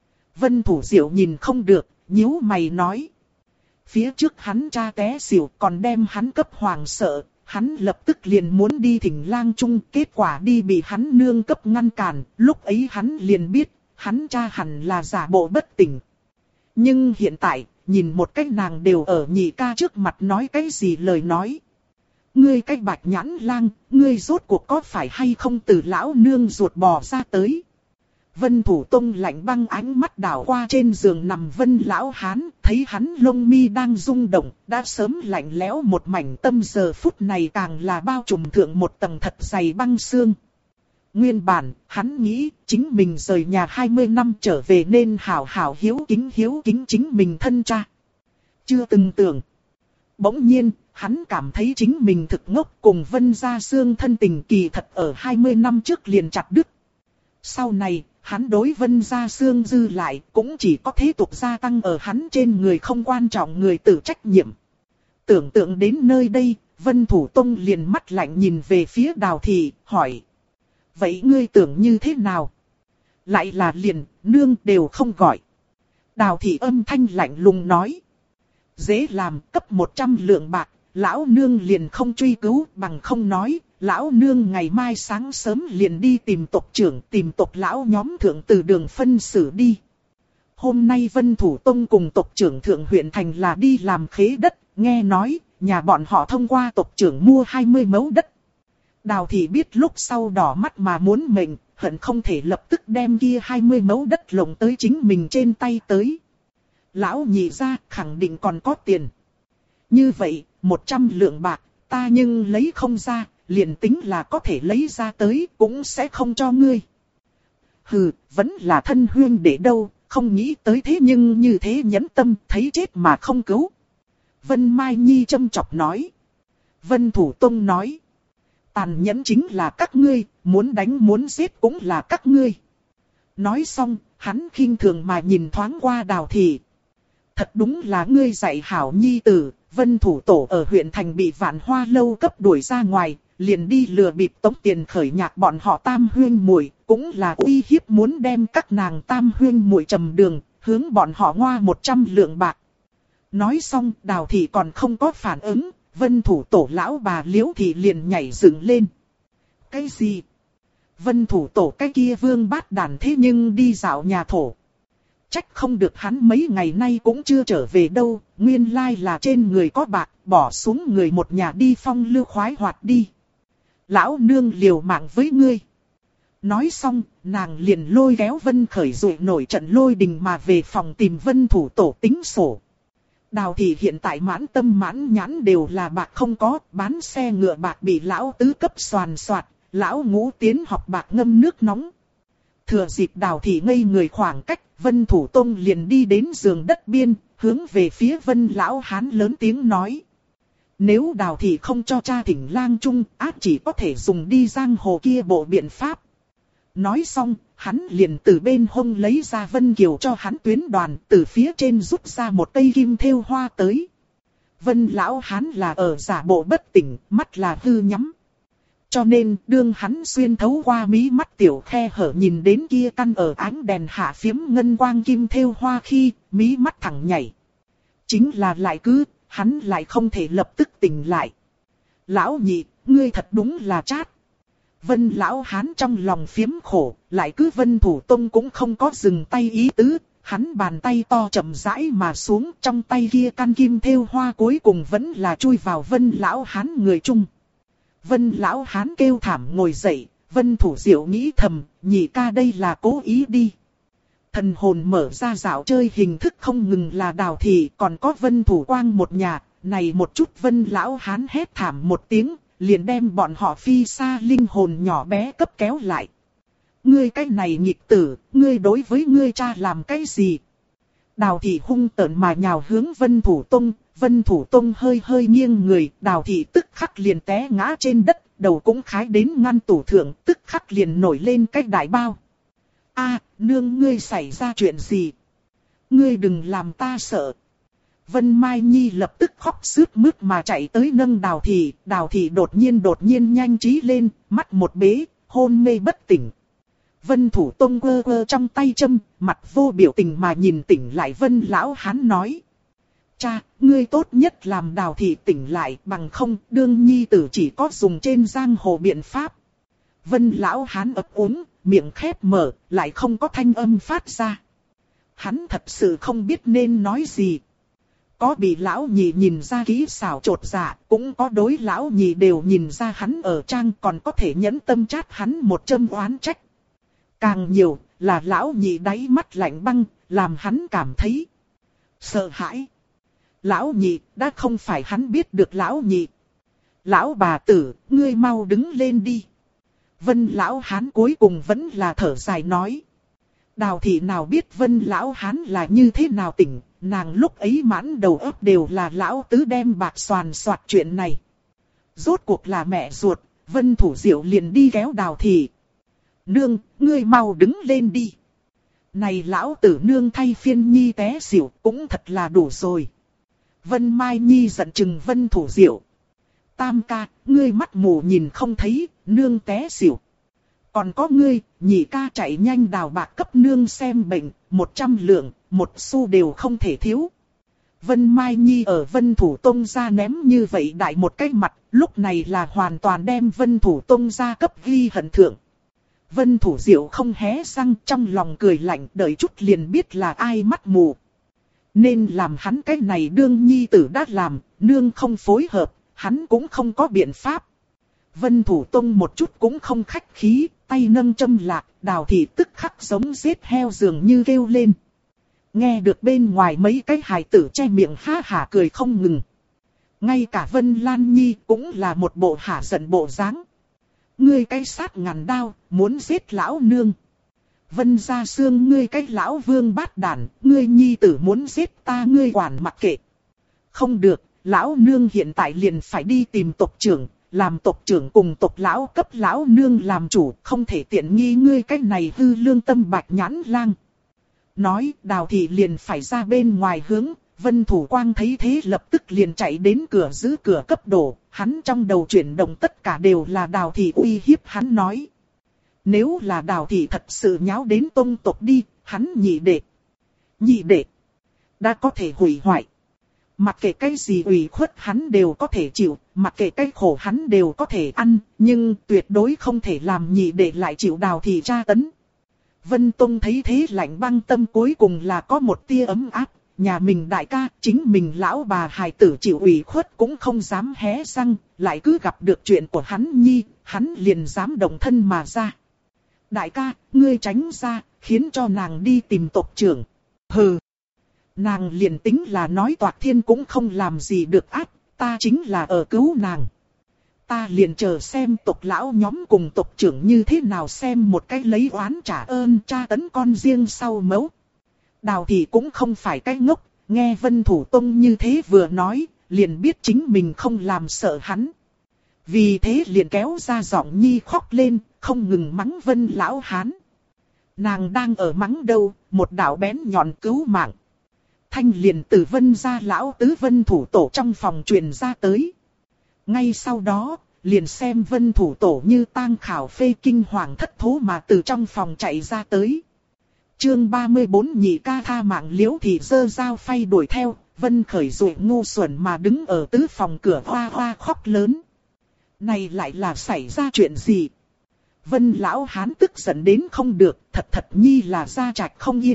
Vân Thủ Diệu nhìn không được, nhíu mày nói. Phía trước hắn cha té xỉu còn đem hắn cấp hoàng sợ, hắn lập tức liền muốn đi thỉnh lang trung, kết quả đi bị hắn nương cấp ngăn cản, lúc ấy hắn liền biết, hắn cha hẳn là giả bộ bất tỉnh. Nhưng hiện tại, nhìn một cách nàng đều ở nhị ca trước mặt nói cái gì lời nói. Ngươi cái bạch nhãn lang, ngươi rốt cuộc có phải hay không từ lão nương ruột bò ra tới. Vân Thủ Tông lạnh băng ánh mắt đảo qua trên giường nằm Vân lão hán, thấy hắn lông mi đang rung động, đã sớm lạnh lẽo một mảnh tâm giờ phút này càng là bao trùm thượng một tầng thật dày băng xương. Nguyên bản, hắn nghĩ chính mình rời nhà 20 năm trở về nên hảo hảo hiếu kính chính mình thân cha. Chưa từng tưởng. Bỗng nhiên, hắn cảm thấy chính mình thực ngốc cùng Vân Gia Sương thân tình kỳ thật ở 20 năm trước liền chặt đứt. Sau này, hắn đối Vân Gia Sương dư lại cũng chỉ có thế tục gia tăng ở hắn trên người không quan trọng người tự trách nhiệm. Tưởng tượng đến nơi đây, Vân Thủ Tông liền mắt lạnh nhìn về phía Đào thị, hỏi. Vậy ngươi tưởng như thế nào? Lại là liền, nương đều không gọi. Đào thị âm thanh lạnh lùng nói. Dễ làm, cấp 100 lượng bạc, lão nương liền không truy cứu, bằng không nói, lão nương ngày mai sáng sớm liền đi tìm tộc trưởng, tìm tộc lão nhóm thượng từ đường phân xử đi. Hôm nay Vân Thủ Tông cùng tộc trưởng thượng huyện thành là đi làm khế đất, nghe nói, nhà bọn họ thông qua tộc trưởng mua 20 mẫu đất. Đào thị biết lúc sau đỏ mắt mà muốn mệnh, hận không thể lập tức đem kia 20 mẫu đất lồng tới chính mình trên tay tới. Lão nhị ra khẳng định còn có tiền. Như vậy, 100 lượng bạc, ta nhưng lấy không ra, liền tính là có thể lấy ra tới, cũng sẽ không cho ngươi. Hừ, vẫn là thân huyên để đâu, không nghĩ tới thế nhưng như thế nhẫn tâm, thấy chết mà không cứu. Vân Mai Nhi châm chọc nói. Vân Thủ Tông nói. Tàn nhẫn chính là các ngươi, muốn đánh muốn giết cũng là các ngươi. Nói xong, hắn khinh thường mà nhìn thoáng qua Đào thị. Thật đúng là ngươi dạy hảo nhi tử, Vân Thủ Tổ ở huyện thành bị Vạn Hoa lâu cấp đuổi ra ngoài, liền đi lừa bịp tống tiền khởi nhạc bọn họ tam huyên muội, cũng là uy hiếp muốn đem các nàng tam huyên muội trầm đường, hướng bọn họ ngoa 100 lượng bạc. Nói xong, Đào thị còn không có phản ứng, Vân Thủ Tổ lão bà Liễu thị liền nhảy dựng lên. Cái gì? Vân Thủ Tổ cái kia vương bát đàn thế nhưng đi dạo nhà thổ. Trách không được hắn mấy ngày nay cũng chưa trở về đâu, nguyên lai là trên người có bạc, bỏ xuống người một nhà đi phong lưu khoái hoạt đi. Lão nương liều mạng với ngươi. Nói xong, nàng liền lôi kéo Vân Khởi rồi nổi trận lôi đình mà về phòng tìm Vân Thủ Tổ tính sổ. Đào thị hiện tại mãn tâm mãn nhãn đều là bạc không có, bán xe ngựa bạc bị lão tứ cấp xoàn xoạt, lão ngũ tiến học bạc ngâm nước nóng. Thừa dịp Đào thị ngây người khoảng cách, Vân Thủ Tông liền đi đến giường đất biên, hướng về phía Vân lão hán lớn tiếng nói. Nếu Đào thị không cho cha thỉnh lang trung, ác chỉ có thể dùng đi giang hồ kia bộ biện pháp. Nói xong, hắn liền từ bên hông lấy ra Vân Kiều cho hắn tuyến đoàn, từ phía trên rút ra một cây kim thêu hoa tới. Vân lão hán là ở giả bộ bất tỉnh, mắt là hư nhắm. Cho nên, đương hắn xuyên thấu qua mí mắt tiểu khe hở nhìn đến kia căn ở ánh đèn hạ phiếm ngân quang kim thêu hoa khi, mí mắt thẳng nhảy. Chính là lại cứ, hắn lại không thể lập tức tỉnh lại. Lão nhị, ngươi thật đúng là chát. Vân lão hán trong lòng phiếm khổ, lại cứ Vân Thủ Tông cũng không có dừng tay ý tứ, hắn bàn tay to chậm rãi mà xuống, trong tay kia căn kim thêu hoa cuối cùng vẫn là chui vào Vân lão hán người chung. Vân lão hán kêu thảm ngồi dậy, Vân Thủ Diệu nghĩ thầm, nhị ca đây là cố ý đi. Thần hồn mở ra dạo chơi hình thức không ngừng là Đào thị, còn có Vân Thủ Quang một nhà, này một chút Vân lão hán hét thảm một tiếng, liền đem bọn họ phi xa linh hồn nhỏ bé cấp kéo lại. Ngươi cái này nghịch tử, ngươi đối với ngươi cha làm cái gì? Đào thị hung tợn mà nhào hướng Vân Thủ Tông, Vân Thủ Tông hơi hơi nghiêng người, Đào thị tức khắc liền té ngã trên đất, đầu cũng khái đến ngăn tủ thượng, tức khắc liền nổi lên cái đại bao. A, nương ngươi xảy ra chuyện gì? Ngươi đừng làm ta sợ. Vân Mai Nhi lập tức khóc sướt mướt mà chạy tới nâng Đào thị đột nhiên nhanh trí lên, mắt một bế, hôn mê bất tỉnh. Vân Thủ Tông quơ quơ trong tay châm, mặt vô biểu tình mà nhìn tỉnh lại Vân lão hán nói. Cha, ngươi tốt nhất làm Đào thị tỉnh lại, bằng không đương nhi tử chỉ có dùng trên giang hồ biện pháp. Vân lão hán ấp úng, miệng khép mở, lại không có thanh âm phát ra. Hắn thật sự không biết nên nói gì. Có bị lão nhị nhìn ra kỹ xảo trột dạ, cũng có đối lão nhị đều nhìn ra hắn ở trang, còn có thể nhẫn tâm chát hắn một châm oán trách. Càng nhiều là lão nhị đáy mắt lạnh băng, làm hắn cảm thấy sợ hãi. Lão nhị đã không phải hắn biết được lão nhị. Lão bà tử, ngươi mau đứng lên đi. Vân lão hán cuối cùng vẫn là thở dài nói. Đào thị nào biết Vân lão hán là như thế nào tỉnh, nàng lúc ấy mãn đầu óc đều là lão tứ đem bạc xoàn xoạt chuyện này. Rốt cuộc là mẹ ruột, Vân Thủ Diệu liền đi kéo Đào thị. Nương, ngươi mau đứng lên đi. Này lão tử nương thay phiên nhi té xỉu cũng thật là đủ rồi. Vân Mai Nhi giận chừng Vân Thủ Diệu. Tam ca, ngươi mắt mù nhìn không thấy, nương té xỉu. Còn có ngươi, nhị ca chạy nhanh đào bạc cấp nương xem bệnh, 100 lượng, 1 xu đều không thể thiếu. Vân Mai Nhi ở Vân Thủ Tông ra ném như vậy đại một cái mặt, lúc này là hoàn toàn đem Vân Thủ Tông ra cấp ghi hận thượng. Vân Thủ Diệu không hé răng, trong lòng cười lạnh, đợi chút liền biết là ai mắt mù. Nên làm hắn cái này đương nhi tử đã làm, nương không phối hợp, hắn cũng không có biện pháp. Vân Thủ Tông một chút cũng không khách khí, tay nâng châm lạc, Đào thị tức khắc giống giết heo dường như kêu lên. Nghe được bên ngoài mấy cái hài tử che miệng ha hả cười không ngừng. Ngay cả Vân Lan Nhi cũng là một bộ hả giận bộ dáng. Ngươi cái sát ngàn đao, muốn giết lão nương. Vân gia xương ngươi cái lão vương bát đản, ngươi nhi tử muốn giết ta ngươi quản mặc kệ. Không được, lão nương hiện tại liền phải đi tìm tộc trưởng, làm tộc trưởng cùng tộc lão cấp lão nương làm chủ, không thể tiện nghi ngươi cái này hư lương tâm bạch nhãn lang. Nói, Đào thị liền phải ra bên ngoài hướng, Vân Thủ Quang thấy thế lập tức liền chạy đến cửa giữ cửa cấp đổ, hắn trong đầu chuyển động tất cả đều là Đào thị uy hiếp hắn nói. Nếu là Đào thị thật sự nháo đến tông tộc đi, hắn nhị đệ, đã có thể hủy hoại. Mặc kệ cái gì ủy khuất hắn đều có thể chịu, mặc kệ cái khổ hắn đều có thể ăn, nhưng tuyệt đối không thể làm nhị đệ lại chịu Đào thị tra tấn. Vân Tông thấy thế lạnh băng tâm cuối cùng là có một tia ấm áp. Nhà mình đại ca, chính mình lão bà hài tử chịu ủy khuất cũng không dám hé răng, lại cứ gặp được chuyện của hắn nhi, hắn liền dám động thân mà ra. Đại ca, ngươi tránh ra, khiến cho nàng đi tìm tộc trưởng. Hừ. Nàng liền tính là nói Toạc Thiên cũng không làm gì được ác, ta chính là ở cứu nàng. Ta liền chờ xem tộc lão nhóm cùng tộc trưởng như thế nào, xem một cái lấy oán trả ơn tra tấn con riêng sau mẫu. Đào Thị cũng không phải cái ngốc, nghe Vân Thủ Tông như thế vừa nói, liền biết chính mình không làm sợ hắn. Vì thế liền kéo ra giọng nhi khóc lên, không ngừng mắng Vân lão hán. Nàng đang ở mắng đâu, một đạo bén nhọn cứu mạng. Thanh liền từ Vân gia lão tứ Vân Thủ Tổ trong phòng truyền ra tới. Ngay sau đó, liền xem Vân Thủ Tổ như tang khảo phê kinh hoàng thất thố mà từ trong phòng chạy ra tới. Chương 34 nhị ca tha mạng Liễu Thị giơ dao phay đuổi theo, Vân Khởi rồi ngu xuẩn mà đứng ở tứ phòng cửa hoa hoa khóc lớn. Này lại là xảy ra chuyện gì? Vân lão hán tức giận đến không được, thật nhi là gia trạch không yên.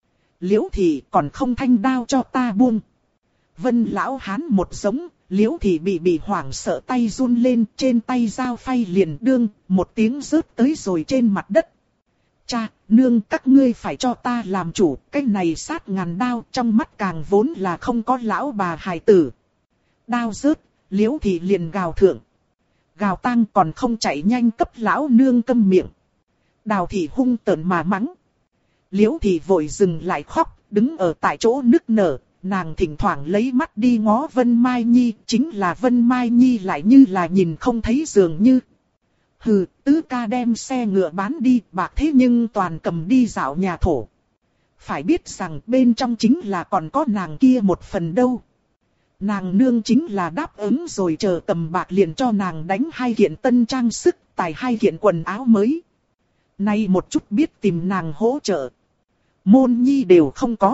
Liễu Thị còn không thanh đao cho ta buông. Vân lão hán một giống, Liễu Thị bị hoảng sợ tay run lên, trên tay dao phay liền đương, một tiếng rớt tới rồi trên mặt đất. Cha, nương các ngươi phải cho ta làm chủ, cái này sát ngàn đao trong mắt càng vốn là không có lão bà hài tử. Đao rớt, Liễu Thị liền gào thượng. Gào tang còn không chạy nhanh cấp lão nương câm miệng. Đào Thị hung tợn mà mắng. Liễu Thị vội dừng lại khóc, đứng ở tại chỗ nức nở, nàng thỉnh thoảng lấy mắt đi ngó Vân Mai Nhi, chính là Vân Mai Nhi lại như là nhìn không thấy dường như. Hừ, tứ ca đem xe ngựa bán đi, bạc thế nhưng toàn cầm đi dạo nhà thổ. Phải biết rằng bên trong chính là còn có nàng kia một phần đâu. Nàng nương chính là đáp ứng rồi, chờ cầm bạc liền cho nàng đánh 2 kiện tân trang sức, tài 2 kiện quần áo mới. Nay một chút biết tìm nàng hỗ trợ. Môn nhi đều không có.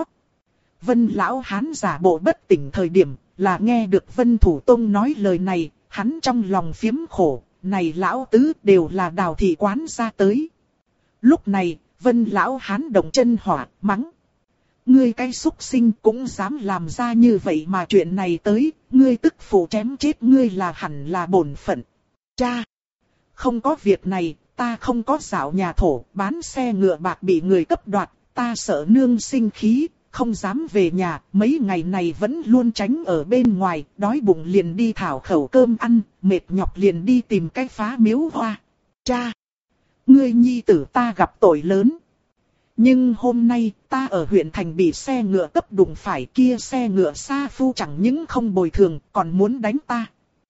Vân lão hán giả bộ bất tỉnh thời điểm, là nghe được Vân Thủ Tông nói lời này, hắn trong lòng phiếm khổ, này lão tứ đều là Đào Thị quán ra tới. Lúc này, Vân lão hán động chân hỏa, mắng. Ngươi cái súc sinh cũng dám làm ra như vậy mà chuyện này tới, ngươi tức phụ chém chết ngươi là hẳn là bổn phận. Cha! Không có việc này, ta không có dạo nhà thổ, bán xe ngựa bạc bị người cấp đoạt, ta sợ nương sinh khí, không dám về nhà, mấy ngày này vẫn luôn tránh ở bên ngoài, đói bụng liền đi thảo khẩu cơm ăn, mệt nhọc liền đi tìm cái phá miếu hoa. Cha! Ngươi nhi tử ta gặp tội lớn. Nhưng hôm nay ta ở huyện thành bị xe ngựa cấp đụng phải, kia xe ngựa sa phu chẳng những không bồi thường còn muốn đánh ta.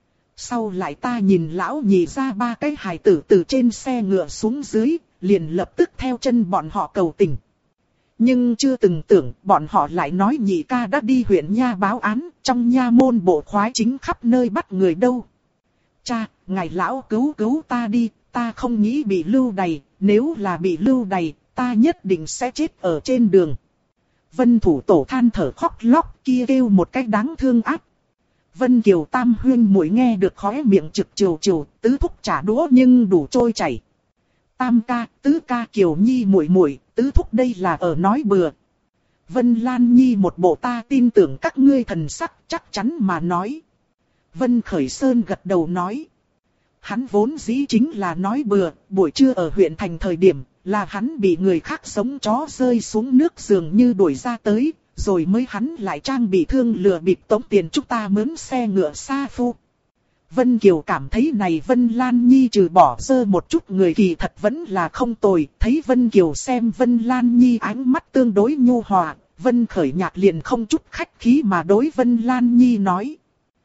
Sau lại ta nhìn lão nhị ra 3 cái hài tử từ trên xe ngựa xuống dưới, liền lập tức theo chân bọn họ cầu tình. Nhưng chưa từng tưởng bọn họ lại nói nhị ca đã đi huyện nha báo án, trong nha môn bộ khoái chính khắp nơi bắt người đâu. Cha, ngài lão cứu ta đi, ta không nghĩ bị lưu đày, nếu là bị lưu đày, ta nhất định sẽ chết ở trên đường. Vân Thủ Tổ than thở khóc lóc, kia kêu một cách đáng thương ác. Vân Kiều tam huyên muội nghe được khóe miệng trực trều, tứ thúc trả đũa nhưng đủ trôi chảy. Tam ca, tứ ca Kiều Nhi muội, tứ thúc đây là ở nói bừa. Vân Lan Nhi một bộ ta tin tưởng các ngươi thần sắc, chắc chắn mà nói. Vân Khởi Sơn gật đầu nói. Hắn vốn dĩ chính là nói bừa, buổi trưa ở huyện thành thời điểm, là hắn bị người khác sống chó rơi xuống nước dường như đuổi ra tới, rồi mới hắn lại trang bị thương lừa bịp tống tiền chúng ta mướn xe ngựa sa phu. Vân Kiều cảm thấy này Vân Lan Nhi trừ bỏ dơ một chút người kỳ thật vẫn là không tồi, thấy Vân Kiều xem Vân Lan Nhi ánh mắt tương đối nhu hòa, Vân Khởi Nhạc liền không chút khách khí mà đối Vân Lan Nhi nói.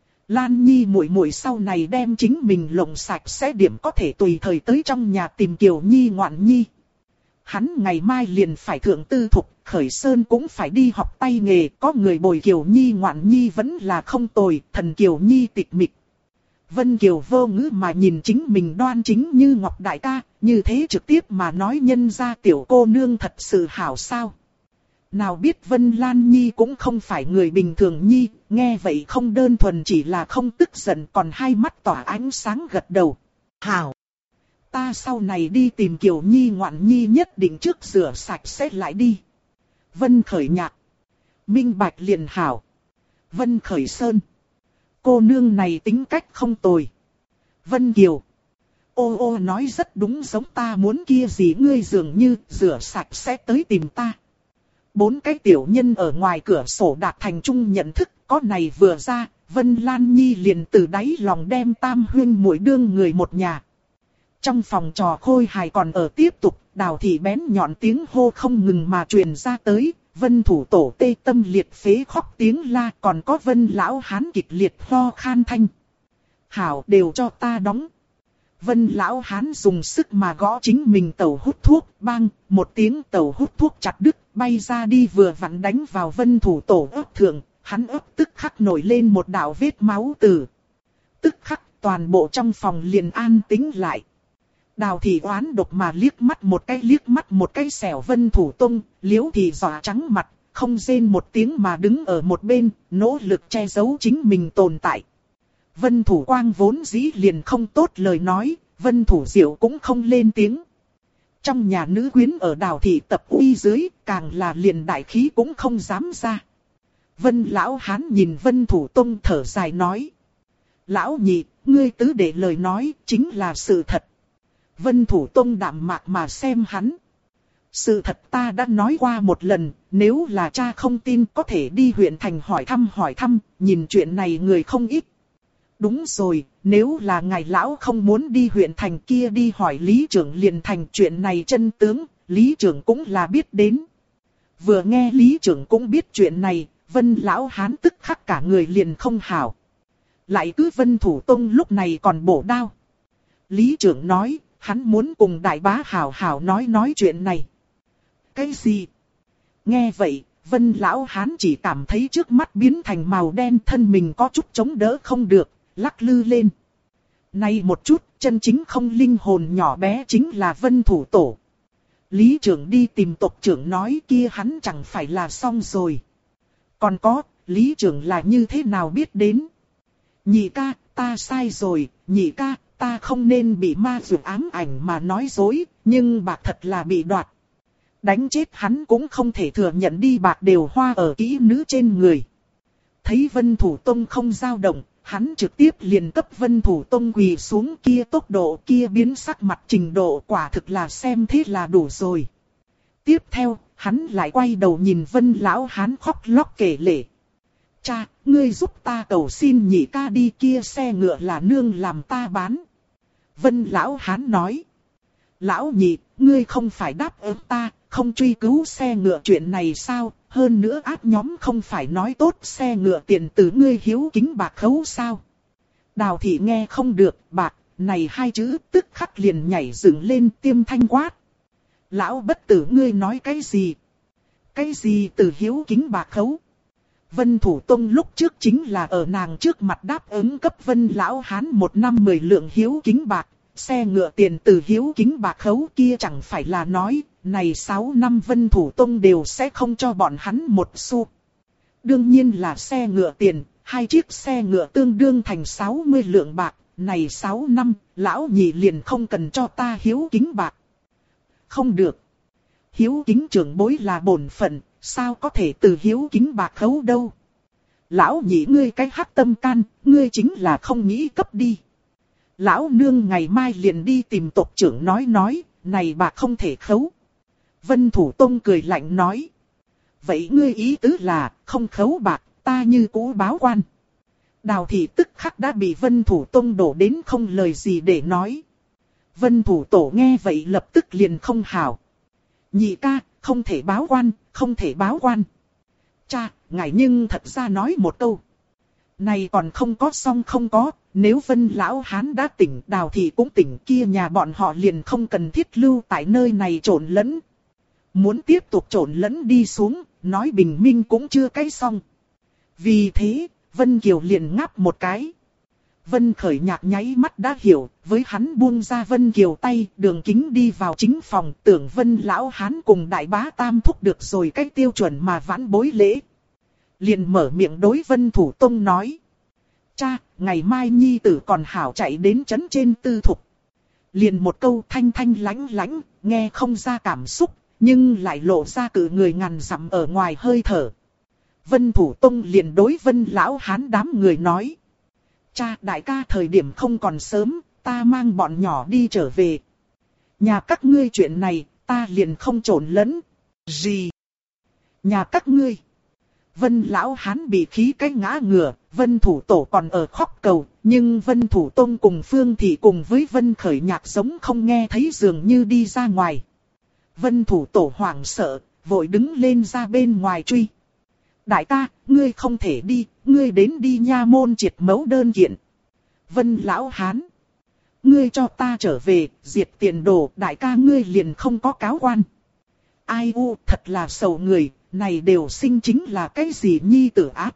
Lan Nhi muội sau này đem chính mình lộng sạch sẽ điểm có thể tùy thời tới trong nhà tìm Kiều Nhi ngoạn nhi. Hắn ngày mai liền phải thượng tư thục, Khởi Sơn cũng phải đi học tay nghề, có người bồi Kiều Nhi ngoạn nhi vẫn là không tồi, thần Kiều Nhi tịch mịch. Vân Kiều vô ngữ mà nhìn chính mình đoan chính như ngọc đại ca, như thế trực tiếp mà nói nhân ra tiểu cô nương thật sự hảo sao. Nào biết Vân Lan Nhi cũng không phải người bình thường nhi, nghe vậy không đơn thuần chỉ là không tức giận còn hai mắt tỏa ánh sáng gật đầu. Hảo! ta sau này đi tìm Kiều Nhi ngoạn nhi nhất định trước rửa sạch sẽ lại đi. Vân Khởi Nhạc. Minh bạch liền hảo. Vân Khởi Sơn. Cô nương này tính cách không tồi. Vân Kiều. Ô ô nói rất đúng, giống ta muốn kia gì ngươi dường như rửa sạch sẽ tới tìm ta. 4 cái tiểu nhân ở ngoài cửa sổ đạt thành chung nhận thức, có này vừa ra, Vân Lan Nhi liền từ đáy lòng đem tam huynh muội đương người một nhà. Trong phòng trò khôi hài còn ở tiếp tục, Đào Thị bén nhọn tiếng hô không ngừng mà truyền ra tới, Vân thủ tổ tê tâm liệt phế khóc tiếng la, còn có Vân lão hán kịch liệt ho khan thanh. Hảo, đều cho ta đóng. Vân lão hán dùng sức mà gõ chính mình tẩu hút thuốc, bang, một tiếng tẩu hút thuốc chặt đứt, bay ra đi vừa vặn đánh vào Vân thủ tổ ớt thượng, hắn ớt tức khắc nổi lên một đạo vết máu từ. Tức khắc toàn bộ trong phòng liền an tĩnh lại. Đào Thị oán độc mà liếc mắt một cái xẻo Vân thủ tông, Liễu Thị dọa trắng mặt, không rên một tiếng mà đứng ở một bên, nỗ lực che giấu chính mình tồn tại. Vân thủ quang vốn dĩ liền không tốt lời nói, Vân thủ diệu cũng không lên tiếng. Trong nhà nữ quyến ở Đào Thị tập uy dưới, càng là liền đại khí cũng không dám ra. Vân lão hán nhìn Vân thủ tông thở dài nói. Lão nhị, ngươi tứ đệ lời nói chính là sự thật. Vân thủ tông đạm mạc mà xem hắn. Sự thật ta đã nói qua một lần, nếu là cha không tin có thể đi huyện thành hỏi thăm, nhìn chuyện này người không ít. Đúng rồi, nếu là ngài lão không muốn đi huyện thành kia đi hỏi lý trưởng liền thành chuyện này chân tướng, lý trưởng cũng là biết đến. Vừa nghe lý trưởng cũng biết chuyện này, Vân lão hán tức khắc cả người liền không hảo. Lại cứ Vân thủ tông lúc này còn bổ đao. Lý trưởng nói, hắn muốn cùng đại bá hảo hảo nói chuyện này. Cái gì? Nghe vậy, Vân lão hán chỉ cảm thấy trước mắt biến thành màu đen, thân mình có chút chống đỡ không được, lắc lư lên. Nay một chút, chân chính không linh hồn nhỏ bé chính là Vân thủ tổ. Lý trưởng đi tìm tộc trưởng nói kia hắn chẳng phải là xong rồi. Còn có, lý trưởng là như thế nào biết đến? Nhị ca, ta sai rồi, nhị ca, ta không nên bị ma dược ám ảnh mà nói dối, nhưng bạc thật là bị đoạt. Đánh chết hắn cũng không thể thừa nhận đi, bạc đều hoa ở kỹ nữ trên người. Thấy Vân thủ tông không dao động, hắn trực tiếp liền cấp Vân thủ tông quỳ xuống, kia tốc độ kia biến sắc mặt trình độ quả thực là xem thế là đủ rồi. Tiếp theo, hắn lại quay đầu nhìn Vân lão hán khóc lóc kể lể. Cha, ngươi giúp ta cầu xin nhị ca đi, kia xe ngựa là nương làm ta bán. Vân lão hán nói. Lão nhị, ngươi không phải đáp ứng ta, không truy cứu xe ngựa chuyện này sao? Hơn nữa ác nhóm không phải nói tốt xe ngựa tiền từ ngươi hiếu kính bạc khấu sao? Đào Thị nghe không được, bạc, này hai chữ tức khắc liền nhảy dựng lên tiêm thanh quát. Lão bất tử ngươi nói cái gì? Cái gì từ hiếu kính bạc khấu? Vân thủ tông lúc trước chính là ở nàng trước mặt đáp ứng cấp Vân lão hán 1 năm 10 lượng hiếu kính bạc, xe ngựa tiền từ hiếu kính bạc khấu kia chẳng phải là nói, này 6 năm Vân thủ tông đều sẽ không cho bọn hắn một xu. Đương nhiên là xe ngựa tiền, 2 chiếc xe ngựa tương đương thành 60 lượng bạc, này 6 năm, lão nhị liền không cần cho ta hiếu kính bạc. Không được. Hiếu kính trưởng bối là bổn phận, sao có thể từ hiếu kính bạc khấu đâu. Lão nhị ngươi cái hắc tâm can, ngươi chính là không nghĩ cấp đi. Lão nương ngày mai liền đi tìm tộc trưởng nói, này bạc không thể khấu. Vân thủ tông cười lạnh nói. Vậy ngươi ý tứ là, không khấu bạc, ta như cũ báo quan. Đào Thị tức khắc đã bị Vân thủ tông đổ đến không lời gì để nói. Vân thủ tổ nghe vậy lập tức liền không hảo. Nhị ca, không thể báo quan, không thể báo quan. Cha, ngài nhưng thật ra nói một câu. Này còn không có xong không có, nếu Vân lão hán đã tỉnh, Đào Thị cũng tỉnh, kia nhà bọn họ liền không cần thiết lưu tại nơi này trộn lẫn. Muốn tiếp tục trộn lẫn đi xuống, nói bình minh cũng chưa cái xong. Vì thế, Vân Kiều liền ngáp một cái. Vân Khởi Nhạc nháy mắt đã hiểu, với hắn buông ra Vân Kiều tay, Đường Kính đi vào chính phòng, tưởng Vân lão hán cùng đại bá tam thúc được rồi cái tiêu chuẩn mà vãn bối lễ. Liền mở miệng đối Vân thủ tông nói. Cha, ngày mai nhi tử còn hảo chạy đến trấn trên tư thục. Liền một câu thanh thanh lãnh lãnh, nghe không ra cảm xúc, nhưng lại lộ ra cự người ngàn dặm ở ngoài hơi thở. Vân Thủ Tông liền đối Vân lão hán đám người nói. Cha, đại ca thời điểm không còn sớm, ta mang bọn nhỏ đi trở về. Nhà các ngươi chuyện này, ta liền không trộn lẫn. Gì? Nhà các ngươi? Vân lão hán bị khí cái ngã ngửa, Vân Thủ Tổ còn ở khóc cầu, nhưng Vân Thủ Tông cùng Phương Thị cùng với Vân Khởi Nhạc giống không nghe thấy dường như đi ra ngoài. Vân Thủ Tổ hoảng sợ, vội đứng lên ra bên ngoài truy. Đại ca, ngươi không thể đi, ngươi đến đi nha môn triệt mẫu đơn kiện. Vân lão hán. Ngươi cho ta trở về, diệt tiền đồ, đại ca ngươi liền không có cáo quan. Ai u, thật là sầu người, này đều sinh chính là cái gì nhi tử ác.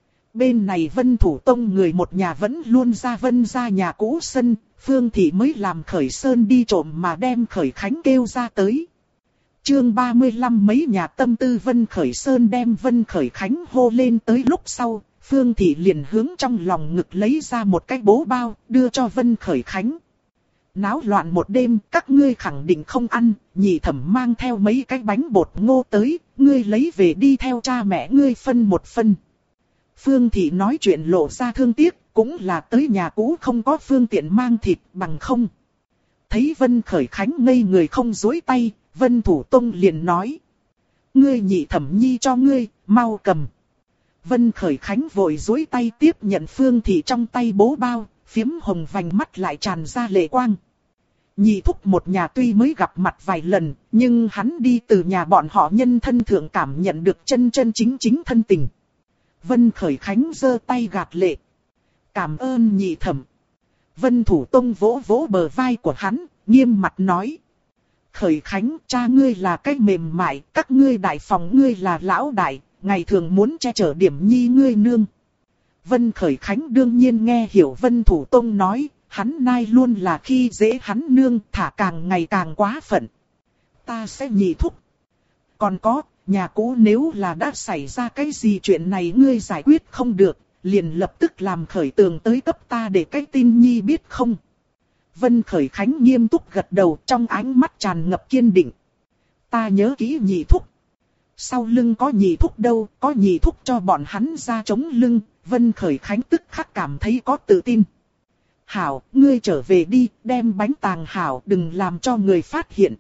Bên này Vân Thủ Tông người một nhà vẫn luôn ra Vân ra nhà cũ sân, Phương Thị mới làm Khởi Sơn đi trộm mà đem Khởi Khánh kêu ra tới. Chương 35 mấy nhà tâm tư Vân Khởi Sơn đem Vân Khởi Khánh hô lên tới lúc sau, Phương Thị liền hướng trong lòng ngực lấy ra một cái bố bao, đưa cho Vân Khởi Khánh. Náo loạn một đêm, các ngươi khẳng định không ăn, nhị thẩm mang theo mấy cái bánh bột ngô tới, ngươi lấy về đi theo cha mẹ ngươi phân một phân. Phương Thị nói chuyện lộ ra thương tiếc, cũng là tới nhà cũ không có phương tiện mang thịt bằng không. Thấy Vân Khởi Khánh ngây người không duỗi tay, Vân Thủ Tông liền nói. Ngươi nhị thẩm nhi cho ngươi, mau cầm. Vân Khởi Khánh vội duỗi tay tiếp nhận Phương Thị trong tay bố bao, phiếm hồng vành mắt lại tràn ra lệ quang. Nhị thúc một nhà tuy mới gặp mặt vài lần, nhưng hắn đi từ nhà bọn họ nhân thân thượng cảm nhận được chân chân chính chính thân tình. Vân Khởi Khánh giơ tay gạt lệ. Cảm ơn nhị thẩm. Vân Thủ Tông vỗ vỗ bờ vai của hắn, nghiêm mặt nói. Khởi Khánh, cha ngươi là cái mềm mại, các ngươi đại phòng ngươi là lão đại, ngày thường muốn che chở điểm nhi ngươi nương. Vân Khởi Khánh đương nhiên nghe hiểu Vân Thủ Tông nói, hắn nay luôn là khi dễ hắn nương, thả càng ngày càng quá phận. Ta sẽ nhị thúc. Còn có, nhà cũ nếu là đã xảy ra cái gì chuyện này ngươi giải quyết không được, liền lập tức làm Khởi Tường tới cấp ta để cái tin nhi biết không. Vân Khởi Khánh nghiêm túc gật đầu, trong ánh mắt tràn ngập kiên định. Ta nhớ kỹ nhị thúc. Sau lưng có nhị thúc đâu, có nhị thúc cho bọn hắn ra chống lưng, Vân Khởi Khánh tức khắc cảm thấy có tự tin. Hảo, ngươi trở về đi, đem bánh tàng hảo, đừng làm cho người phát hiện.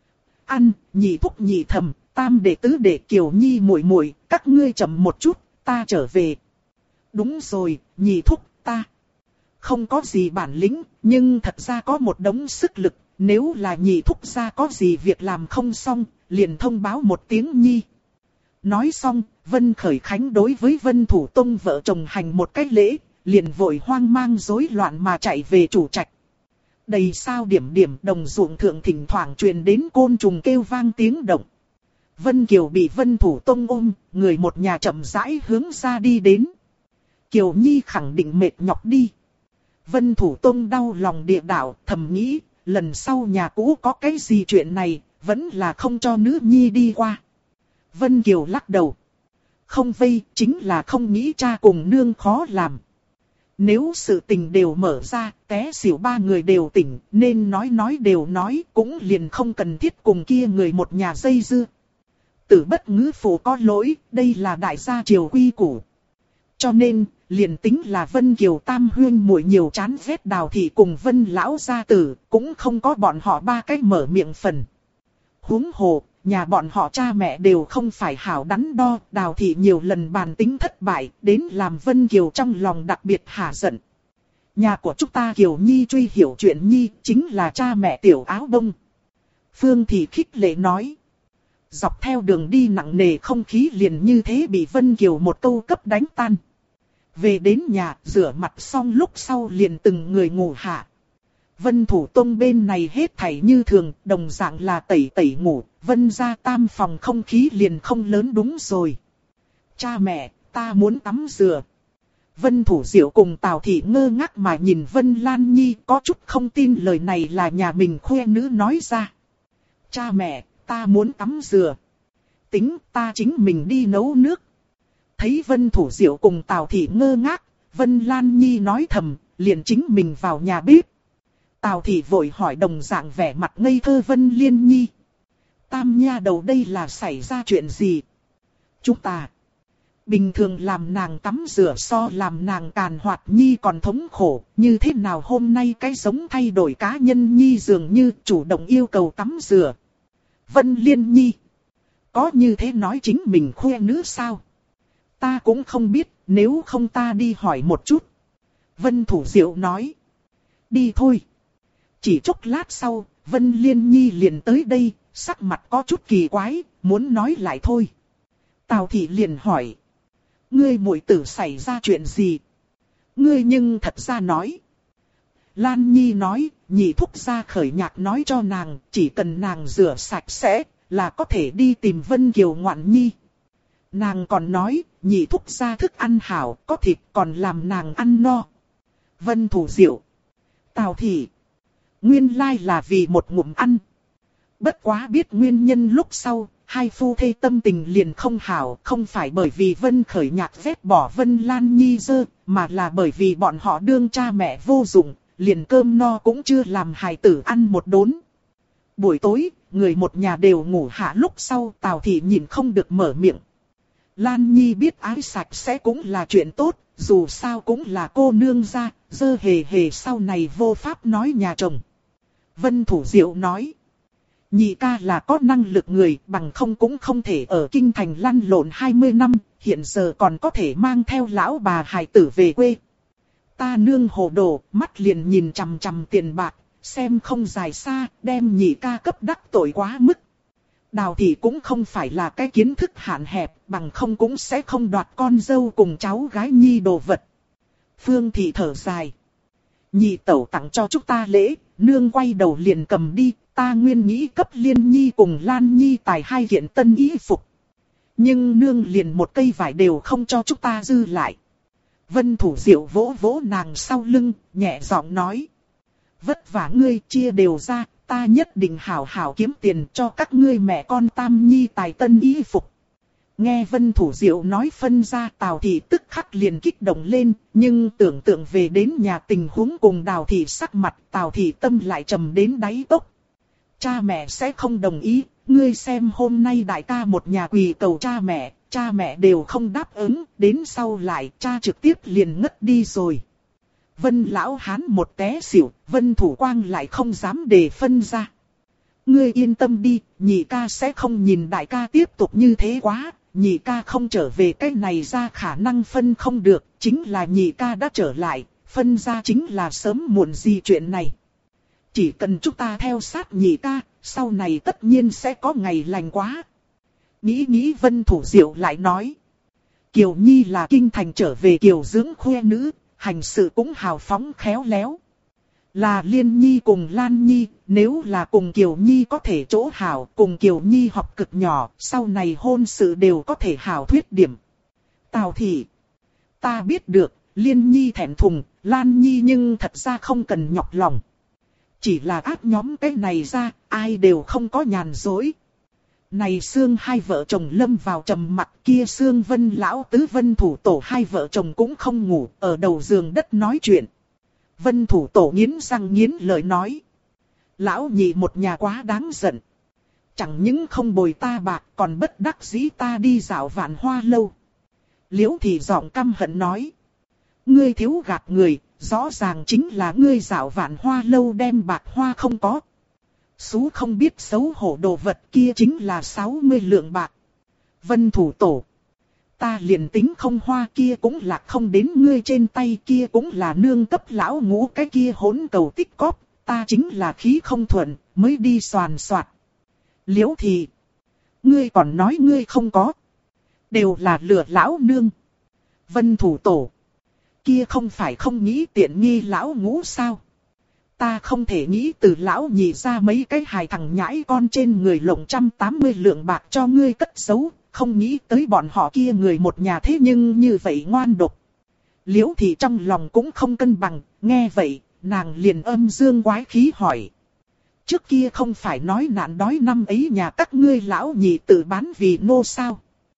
Ăn, nhị thúc nhị thẩm, tam đệ tứ đệ Kiều Nhi muội muội, các ngươi chậm một chút, ta trở về. Đúng rồi, nhị thúc, ta không có gì bản lĩnh, nhưng thật ra có một đống sức lực, nếu là nhị thúc ra có gì việc làm không xong, liền thông báo một tiếng nhi. Nói xong, Vân Khởi Khánh đối với Vân Thủ Tông vợ chồng hành một cái lễ, liền vội hoang mang rối loạn mà chạy về chủ trạch. Đầy sao điểm điểm đồng ruộng thượng thỉnh thoảng truyền đến côn trùng kêu vang tiếng động. Vân Kiều bị Vân Thủ Tông ôm, người một nhà chậm rãi hướng ra đi đến. Kiều Nhi khẳng định mệt nhọc đi. Vân Thủ Tông đau lòng địa đạo, thầm nghĩ, lần sau nhà cũ có cái gì chuyện này, vẫn là không cho nữ nhi đi qua. Vân Kiều lắc đầu. Không vây, chính là không nghĩ cha cùng nương khó làm. Nếu sự tình đều mở ra, té xỉu ba người đều tỉnh, nên nói đều nói, cũng liền không cần thiết cùng kia người một nhà dây dưa. Tử bất ngữ phụ có lỗi, đây là đại gia triều quy củ. Cho nên, liền tính là Vân Kiều tam huyên muội nhiều chán ghét Đào Thị cùng Vân lão gia tử, cũng không có bọn họ ba cái mở miệng phần. Huống hồ, nhà bọn họ cha mẹ đều không phải hảo đắn đo, Đào Thị nhiều lần bàn tính thất bại, đến làm Vân Kiều trong lòng đặc biệt hả giận. Nhà của chúng ta Kiều Nhi truy hiểu chuyện Nhi, chính là cha mẹ tiểu áo bông. Phương Thị khích lệ nói. Dọc theo đường đi nặng nề không khí liền như thế bị Vân Kiều một câu cấp đánh tan. Về đến nhà, rửa mặt xong lúc sau liền từng người ngủ hạ. Vân Thủ Tông bên này hết thảy như thường, đồng dạng là tẩy tẩy ngủ, Vân gia tam phòng không khí liền không lớn đúng rồi. Cha mẹ, ta muốn tắm rửa. Vân Thủ Diệu cùng Tào Thị ngơ ngác mà nhìn Vân Lan Nhi, có chút không tin lời này là nhà mình khuê nữ nói ra. Cha mẹ, ta muốn tắm rửa. Tính ta chính mình đi nấu nước. Thấy Vân Thủ Diệu cùng Tào Thị ngơ ngác, Vân Lan Nhi nói thầm, liền chính mình vào nhà bếp. Tào thị vội hỏi đồng dạng vẻ mặt ngây thơ Vân Liên Nhi. Tam nha đầu đây là xảy ra chuyện gì? Chúng ta bình thường làm nàng tắm rửa so làm nàng càn hoạt nhi còn thống khổ, như thế nào hôm nay cái giống thay đổi cá nhân nhi dường như chủ động yêu cầu tắm rửa. Vân Liên Nhi, có như thế nói chính mình khoe nữ sao? Ta cũng không biết, nếu không ta đi hỏi một chút. Vân Thủ Diệu nói. Đi thôi. Chỉ chốc lát sau, Vân Liên Nhi liền tới đây, sắc mặt có chút kỳ quái, muốn nói lại thôi. Tào thị liền hỏi. Ngươi muội tử xảy ra chuyện gì? Ngươi nhưng thật ra nói. Lan Nhi nói, nhị thúc gia khởi nhạc nói cho nàng, chỉ cần nàng rửa sạch sẽ, là có thể đi tìm Vân Kiều Ngoạn Nhi. Nàng còn nói, nhị thúc gia thức ăn hảo, có thịt còn làm nàng ăn no. Vân Thủ Diệu. Tào thị. Nguyên lai là vì một ngụm ăn. Bất quá biết nguyên nhân lúc sau, hai phu thê tâm tình liền không hảo, không phải bởi vì Vân khởi nhạc vét bỏ Vân Lan Nhi dơ, mà là bởi vì bọn họ đương cha mẹ vô dụng, liền cơm no cũng chưa làm hài tử ăn một đốn. Buổi tối, người một nhà đều ngủ hạ lúc sau Tào thị nhìn không được mở miệng. Lan Nhi biết ái sạch sẽ cũng là chuyện tốt, dù sao cũng là cô nương gia, dơ hề hề sau này vô pháp nói nhà chồng. Vân Thủ Diệu nói. Nhị ca là có năng lực người, bằng không cũng không thể ở kinh thành lăn lộn 20 năm, hiện giờ còn có thể mang theo lão bà hài tử về quê. Ta nương hồ đồ, mắt liền nhìn chằm chằm tiền bạc, xem không dài xa, đem nhị ca cấp đắc tội quá mức. Đào thị cũng không phải là cái kiến thức hạn hẹp, bằng không cũng sẽ không đoạt con dâu cùng cháu gái nhi đồ vật. Phương thị thở dài. Nhị tẩu tặng cho chúng ta lễ, nương quay đầu liền cầm đi, ta nguyên nghĩ cấp Liên Nhi cùng Lan Nhi tài hai kiện tân y phục. Nhưng nương liền một cây vải đều không cho chúng ta dư lại. Vân Thủ Diệu vỗ vỗ nàng sau lưng, nhẹ giọng nói. Vất vả ngươi chia đều ra, ta nhất định hảo hảo kiếm tiền cho các ngươi mẹ con Tam Nhi tài tân y phục. Nghe Vân Thủ Diệu nói phân ra Tào thị tức khắc liền kích động lên, nhưng tưởng tượng về đến nhà tình huống cùng Đào thị sắc mặt Tào thị tâm lại trầm đến đáy cốc. Cha mẹ sẽ không đồng ý, ngươi xem hôm nay đại ca một nhà quỳ cầu cha mẹ đều không đáp ứng, đến sau lại cha trực tiếp liền ngất đi rồi. Vân lão hán một té xỉu, Vân Thủ Quang lại không dám đề phân ra. Ngươi yên tâm đi, nhị ca sẽ không nhìn đại ca tiếp tục như thế quá, nhị ca không trở về cái này ra khả năng phân không được, chính là nhị ca đã trở lại, phân ra chính là sớm muộn gì chuyện này. Chỉ cần chúng ta theo sát nhị ca, sau này tất nhiên sẽ có ngày lành quá. Nghĩ Vân Thủ Diệu lại nói. Kiều Nhi là kinh thành trở về kiều dưỡng khoe nữ, hành sự cũng hào phóng khéo léo. Là Liên Nhi cùng Lan Nhi, nếu là cùng Kiều Nhi có thể chỗ hảo, cùng Kiều Nhi học cực nhỏ, sau này hôn sự đều có thể hảo thuyết điểm. Tào thị. Ta biết được, Liên Nhi thẹn thùng, Lan Nhi nhưng thật ra không cần nhọc lòng. Chỉ là áp nhóm cái này ra, ai đều không có nhàn dối. Này xương hai vợ chồng lâm vào trầm mặc kia xương Vân lão tứ Vân Thủ Tổ hai vợ chồng cũng không ngủ, ở đầu giường đất nói chuyện. Vân Thủ Tổ nghiến răng nghiến lợi nói. Lão nhị một nhà quá đáng giận. Chẳng những không bồi ta bạc còn bất đắc dĩ ta đi dạo Vạn Hoa lâu. Liễu Thị giọng căm hận nói. Ngươi thiếu gạt người, rõ ràng chính là ngươi dạo Vạn Hoa lâu đem bạc hoa không có. Sú không biết xấu hổ đồ vật kia chính là 60 lượng bạc. Vân Thủ Tổ. Ta liền tính không hoa kia cũng là không đến ngươi trên tay kia cũng là nương cấp lão ngũ cái kia hỗn cầu tích cóp. Ta chính là khí không thuận mới đi soàn soạt. Liễu Thị. Ngươi còn nói ngươi không có. Đều là lừa lão nương. Vân Thủ Tổ. Kia không phải không nghĩ tiện nghi lão ngũ sao? Ta không thể nghĩ từ lão nhị ra mấy cái hài thằng nhãi con trên người lộng 180 lượng bạc cho ngươi cất giấu, không nghĩ tới bọn họ kia người một nhà thế nhưng như vậy ngoan độc. Liễu Thị trong lòng cũng không cân bằng, nghe vậy, nàng liền âm dương quái khí hỏi. Trước kia không phải nói nạn đói năm ấy nhà các ngươi lão nhị tự bán vì nô sao?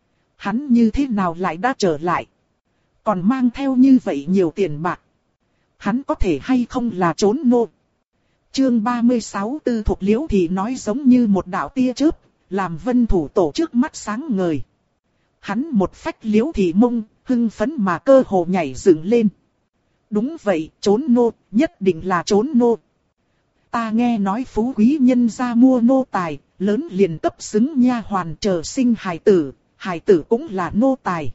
Hắn như thế nào lại đã trở lại? Còn mang theo như vậy nhiều tiền bạc. Hắn có thể hay không là trốn nô? Chương 36 Tư Thục Liễu thì nói giống như một đạo tia chớp, làm Vân Thủ Tổ trước mắt sáng ngời. Hắn một phách Liễu thì mông, hưng phấn mà cơ hồ nhảy dựng lên. Đúng vậy, trốn nô, nhất định là trốn nô. Ta nghe nói phú quý nhân gia mua nô tài, lớn liền cấp xứng nha hoàn chờ sinh hài tử cũng là nô tài.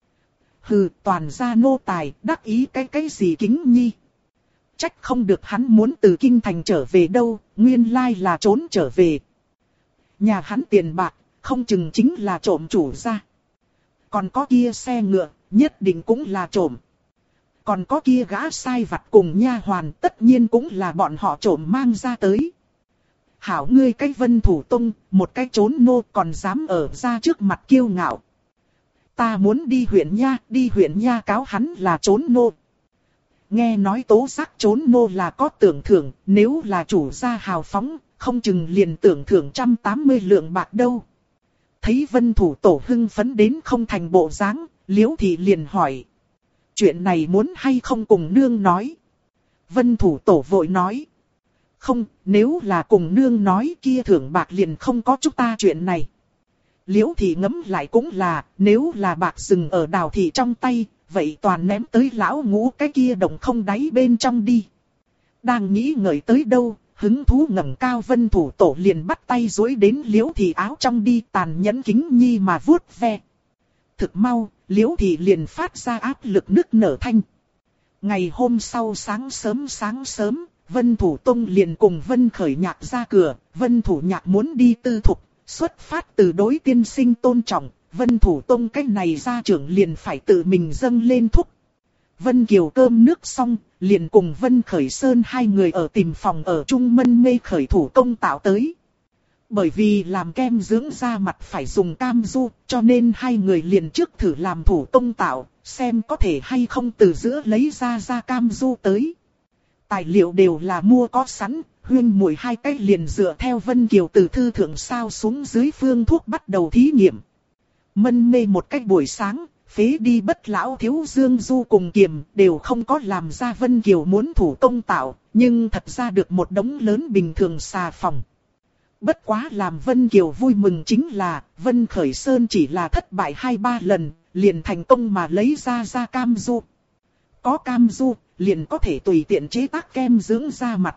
Hừ, toàn gia nô tài, đắc ý cái gì Kính Nhi. Trách không được hắn muốn từ kinh thành trở về đâu, nguyên lai là trốn trở về. Nhà hắn tiền bạc, không chừng chính là trộm chủ gia. Còn có kia xe ngựa, nhất định cũng là trộm. Còn có kia gã sai vặt cùng nha hoàn, tất nhiên cũng là bọn họ trộm mang ra tới. Hảo ngươi cái Vân Thủ Tông, một cái trốn nô còn dám ở ra trước mặt kiêu ngạo. Ta muốn đi huyện nha cáo hắn là trốn nô. Nghe nói tố giác trốn nô là có tưởng thưởng, nếu là chủ gia hào phóng, không chừng liền tưởng thưởng 180 lượng bạc đâu. Thấy Vân Thủ Tổ hưng phấn đến không thành bộ dáng, Liễu Thị liền hỏi. Chuyện này muốn hay không cùng nương nói? Vân Thủ Tổ vội nói. Không, nếu là cùng nương nói kia thưởng bạc liền không có chúng ta chuyện này. Liễu Thị ngẫm lại cũng là, nếu là bạc dừng ở Đào Thị trong tay, vậy toàn ném tới lão ngũ cái kia đồng không đáy bên trong đi. Đang nghĩ ngợi tới đâu, hứng thú ngẩng cao Vân Thủ Tổ liền bắt tay duỗi đến Liễu Thị áo trong đi tàn nhẫn Kính Nhi mà vuốt ve. Thực mau, Liễu Thị liền phát ra áp lực nức nở thanh. Ngày hôm sau sáng sớm, Vân Thủ Tông liền cùng Vân Khởi Nhạc ra cửa, Vân Thủ Nhạc muốn đi Tư Thục, xuất phát từ đối tiên sinh tôn trọng, Vân Thủ Tông cách này gia trưởng liền phải tự mình dâng lên thúc. Vân Kiều cơm nước xong, liền cùng Vân Khởi Sơn hai người ở tìm phòng ở Trung Mân Mê khởi thủ công tạo tới. Bởi vì làm kem dưỡng da mặt phải dùng cam du, cho nên hai người liền trước thử làm thủ công tạo, xem có thể hay không từ giữa lấy ra cam du tới. Tài liệu đều là mua có sẵn, Huyên muội hai cách liền dựa theo Vân Kiều từ thư thượng sao xuống dưới phương thuốc bắt đầu thí nghiệm. Mân Mê một cách buổi sáng, phế đi Bất Lão Thiếu Dương Du cùng Kiềm đều không có làm ra Vân Kiều muốn thủ công tạo, nhưng thật ra được một đống lớn bình thường xà phòng. Bất quá làm Vân Kiều vui mừng chính là, Vân Khởi Sơn chỉ là thất bại 2-3 lần, liền thành công mà lấy ra cam du. Có cam du, liền có thể tùy tiện chế tác kem dưỡng da mặt.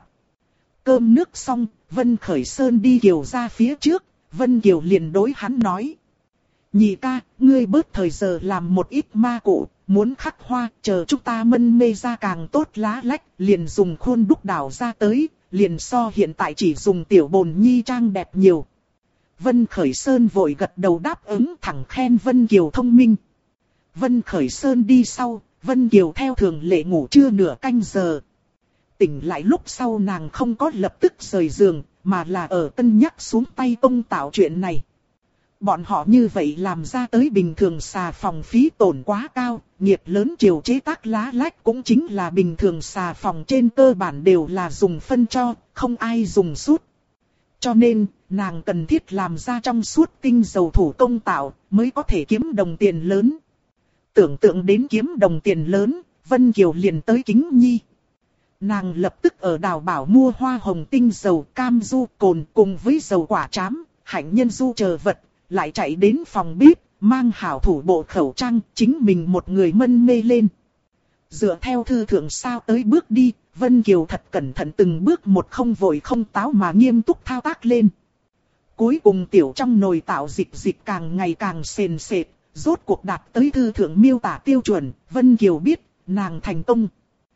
Cơm nước xong, Vân Khởi Sơn đi Kiều ra phía trước, Vân Kiều liền đối hắn nói. Nhị ca, ngươi bớt thời giờ làm một ít ma cụ, muốn khắc hoa, chờ chúng ta Mân Mê ra càng tốt lá lách, liền dùng khuôn đúc đảo ra tới, liền so hiện tại chỉ dùng tiểu bồn nhi trang đẹp nhiều. Vân Khởi Sơn vội gật đầu đáp ứng thẳng khen Vân Kiều thông minh. Vân Khởi Sơn đi sau, Vân Kiều theo thường lệ ngủ trưa nửa canh giờ. Tỉnh lại lúc sau nàng không có lập tức rời giường, mà là ở cân nhắc xuống tay công tạo chuyện này. Bọn họ như vậy làm ra tới bình thường xà phòng phí tổn quá cao, nghiệp lớn chiều chế tác lá lách cũng chính là bình thường xà phòng trên cơ bản đều là dùng phân cho, không ai dùng sút. Cho nên, nàng cần thiết làm ra trong suốt tinh dầu thủ công tạo, mới có thể kiếm đồng tiền lớn. Tưởng tượng đến kiếm đồng tiền lớn, Vân Kiều liền tới Kính Nhi. Nàng lập tức ở Đào Bảo mua hoa hồng tinh dầu, cam du, cồn cùng với dầu quả trám, hạnh nhân du chờ vật. Lại chạy đến phòng bếp, mang hảo thủ bộ khẩu trang, chính mình một người Mân Mê lên. Dựa theo thư thượng sao tới bước đi, Vân Kiều thật cẩn thận từng bước một không vội không táo mà nghiêm túc thao tác lên. Cuối cùng tiểu trong nồi tạo dịch càng ngày càng sền sệt, rốt cuộc đạt tới thư thượng miêu tả tiêu chuẩn, Vân Kiều biết, nàng thành công.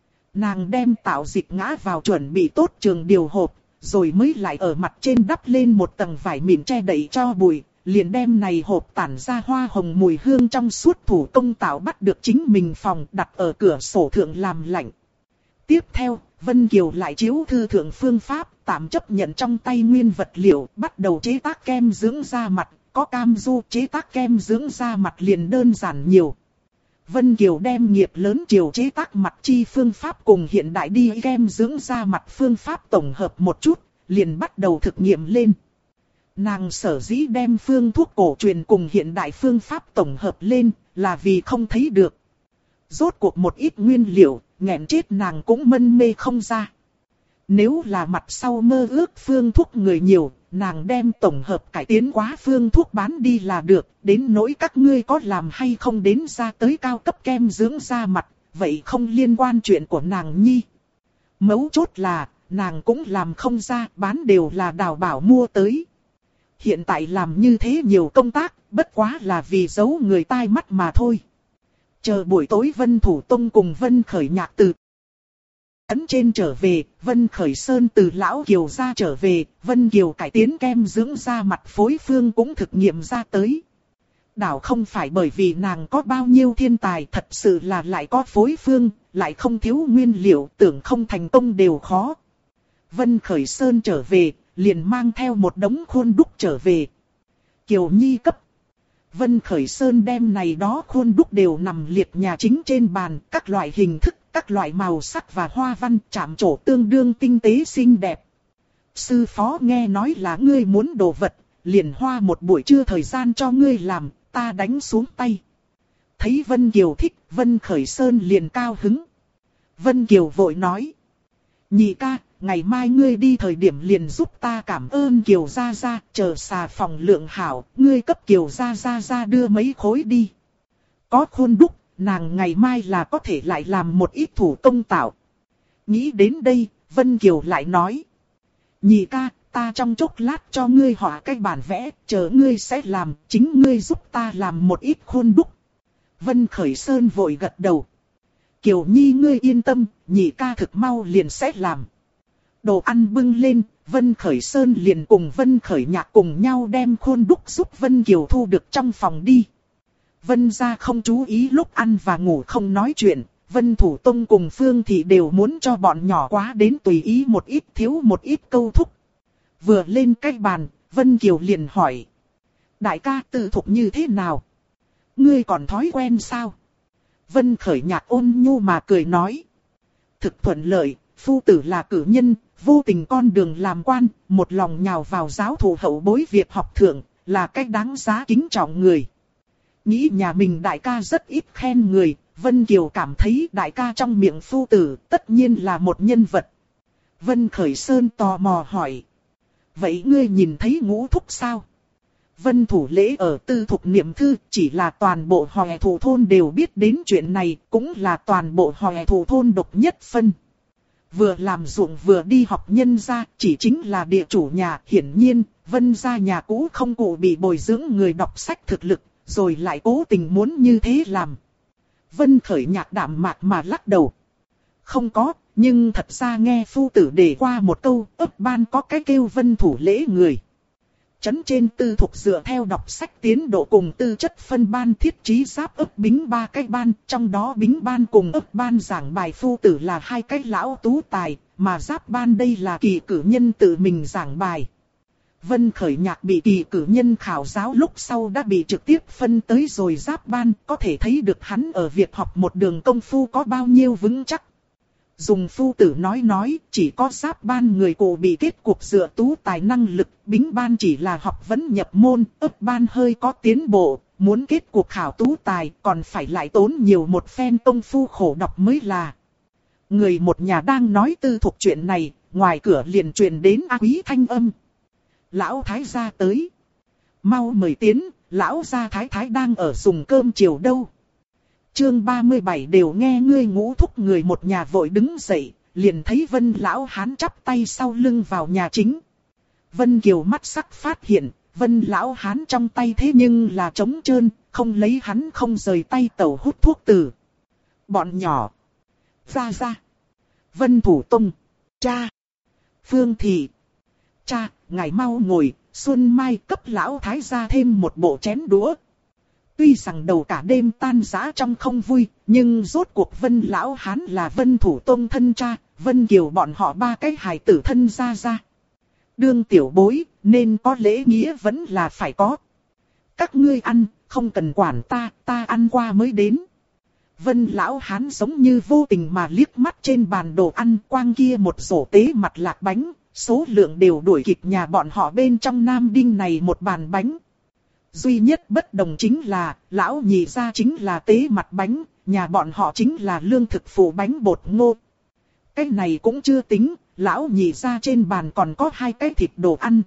Nàng đem tạo dịch ngã vào chuẩn bị tốt trường điều hộp, rồi mới lại ở mặt trên đắp lên một tầng vải mịn che đậy cho bụi. Liền đem này hộp tản ra hoa hồng mùi hương trong suốt thủ công tạo bắt được chính mình phòng đặt ở cửa sổ thượng làm lạnh. Tiếp theo, Vân Kiều lại chiếu thư thượng phương pháp, tạm chấp nhận trong tay nguyên vật liệu, bắt đầu chế tác kem dưỡng da mặt, có cam du chế tác kem dưỡng da mặt liền đơn giản nhiều. Vân Kiều đem nghiệp lớn chiều chế tác mặt chi phương pháp cùng hiện đại đi kem dưỡng da mặt phương pháp tổng hợp một chút, liền bắt đầu thực nghiệm lên. Nàng sở dĩ đem phương thuốc cổ truyền cùng hiện đại phương pháp tổng hợp lên, là vì không thấy được. Rốt cuộc một ít nguyên liệu, nghẹn chết nàng cũng Mân Mê không ra. Nếu là mặt sau mơ ước phương thuốc người nhiều, nàng đem tổng hợp cải tiến quá phương thuốc bán đi là được, đến nỗi các ngươi có làm hay không đến ra tới cao cấp kem dưỡng da mặt, vậy không liên quan chuyện của nàng nhi. Mấu chốt là, nàng cũng làm không ra, bán đều là Đào Bảo mua tới. Hiện tại làm như thế nhiều công tác, bất quá là vì giấu người tai mắt mà thôi. Chờ buổi tối Vân Thủ Tông cùng Vân Khởi Nhạc từ ấn trên trở về, Vân Khởi Sơn từ Lão Kiều ra trở về, Vân Kiều cải tiến kem dưỡng da mặt phối phương cũng thực nghiệm ra tới. Đảo không phải bởi vì nàng có bao nhiêu thiên tài, thật sự là lại có phối phương, lại không thiếu nguyên liệu, tưởng không thành công đều khó. Vân Khởi Sơn trở về, liền mang theo một đống khuôn đúc trở về. Kiều Nhi cấp. Vân Khởi Sơn đem này đó khuôn đúc đều nằm liệt nhà chính trên bàn, các loại hình thức, các loại màu sắc và hoa văn chạm trổ tương đương tinh tế xinh đẹp. Sư phó nghe nói là ngươi muốn đồ vật, liền hoa một buổi trưa thời gian cho ngươi làm, ta đánh xuống tay. Thấy Vân Kiều thích, Vân Khởi Sơn liền cao hứng. Vân Kiều vội nói. Nhị ca, ngày mai ngươi đi thời điểm liền giúp ta cảm ơn Kiều gia gia, chờ xà phòng lượng hảo, ngươi cấp Kiều gia gia đưa mấy khối đi. Có khuôn đúc, nàng ngày mai là có thể lại làm một ít thủ công tạo. Nghĩ đến đây, Vân Kiều lại nói. Nhị ca, ta trong chốc lát cho ngươi họa cái bản vẽ, chờ ngươi sẽ làm, chính ngươi giúp ta làm một ít khuôn đúc. Vân Khởi Sơn vội gật đầu. Kiều Nhi ngươi yên tâm, nhị ca thực mau liền sẽ làm. Đồ ăn bưng lên, Vân Khởi Sơn liền cùng Vân Khởi Nhạc cùng nhau đem khuôn đúc giúp Vân Kiều thu được trong phòng đi. Vân gia không chú ý lúc ăn và ngủ không nói chuyện, Vân Thủ Tông cùng Phương Thị đều muốn cho bọn nhỏ quá đến tùy ý một ít thiếu một ít câu thúc. Vừa lên cái bàn, Vân Kiều liền hỏi. Đại ca tự thục như thế nào? Ngươi còn thói quen sao? Vân Khởi Nhạc ôn nhu mà cười nói. Thực thuận lợi, phu tử là cử nhân, vô tình con đường làm quan, một lòng nhào vào giáo thụ hậu bối việc học thượng, là cách đáng giá kính trọng người. Nghĩ nhà mình đại ca rất ít khen người, Vân Kiều cảm thấy đại ca trong miệng phu tử tất nhiên là một nhân vật. Vân Khởi Sơn tò mò hỏi. Vậy ngươi nhìn thấy Ngũ Thúc sao? Vân Thủ Lễ ở Tư Thục niệm thư, chỉ là toàn bộ Hòe Thủ thôn đều biết đến chuyện này, cũng là toàn bộ Hòe Thủ thôn độc nhất phân. Vừa làm ruộng vừa đi học nhân gia, chỉ chính là địa chủ nhà. Hiển nhiên, Vân gia nhà cũ không cụ bị bồi dưỡng người đọc sách thực lực, rồi lại cố tình muốn như thế làm. Vân Khởi Nhạc đạm mạc mà lắc đầu. Không có, nhưng thật ra nghe phu tử để qua một câu, ấp ban có cái kêu Vân Thủ Lễ người. Trấn trên Tư Thục dựa theo đọc sách tiến độ cùng tư chất phân ban thiết trí giáp ấp bính 3 cái ban, trong đó bính ban cùng ấp ban giảng bài phu tử là 2 cái lão tú tài, mà giáp ban đây là kỳ cử nhân tự mình giảng bài. Vân Khởi Nhạc bị kỳ cử nhân khảo giáo lúc sau đã bị trực tiếp phân tới rồi giáp ban, có thể thấy được hắn ở việc học một đường công phu có bao nhiêu vững chắc. Dùng phu tử nói, chỉ có giáp ban người cụ bị kết cuộc dựa tú tài năng lực, bính ban chỉ là học vấn nhập môn, ấp ban hơi có tiến bộ, muốn kết cuộc khảo tú tài còn phải lại tốn nhiều một phen công phu khổ đọc mới là. Người một nhà đang nói Tư Thục chuyện này, ngoài cửa liền truyền đến A Quý thanh âm. Lão Thái gia tới. Mau mời tiến, lão gia Thái Thái đang ở dùng cơm chiều đâu. Chương 37 đều nghe ngươi Ngũ Thúc người một nhà vội đứng dậy, liền thấy Vân lão hán chắp tay sau lưng vào nhà chính. Vân Kiều mắt sắc phát hiện, Vân lão hán trong tay thế nhưng là trống trơn, không lấy hắn không rời tay tẩu hút thuốc tử. Bọn nhỏ. Ra ra. Vân Thủ Tông. Cha. Phương Thị. Cha, ngài mau ngồi, Xuân Mai cấp lão thái gia thêm một bộ chén đũa. Tuy rằng đầu cả đêm tan rã trong không vui, nhưng rốt cuộc Vân lão hán là Vân Thủ Tông thân cha, Vân Kiều bọn họ 3 cái hài tử thân ra ra. Đương tiểu bối, nên có lễ nghĩa vẫn là phải có. Các ngươi ăn, không cần quản ta ăn qua mới đến. Vân lão hán giống như vô tình mà liếc mắt trên bàn đồ ăn, quang kia một rổ tế mặt lạc bánh, số lượng đều đuổi kịp nhà bọn họ bên trong Nam Đinh này một bàn bánh. Duy nhất bất đồng chính là, lão nhị gia chính là tế mặt bánh, nhà bọn họ chính là lương thực phủ bánh bột ngô. Cái này cũng chưa tính, lão nhị ra trên bàn còn có 2 cái thịt đồ ăn.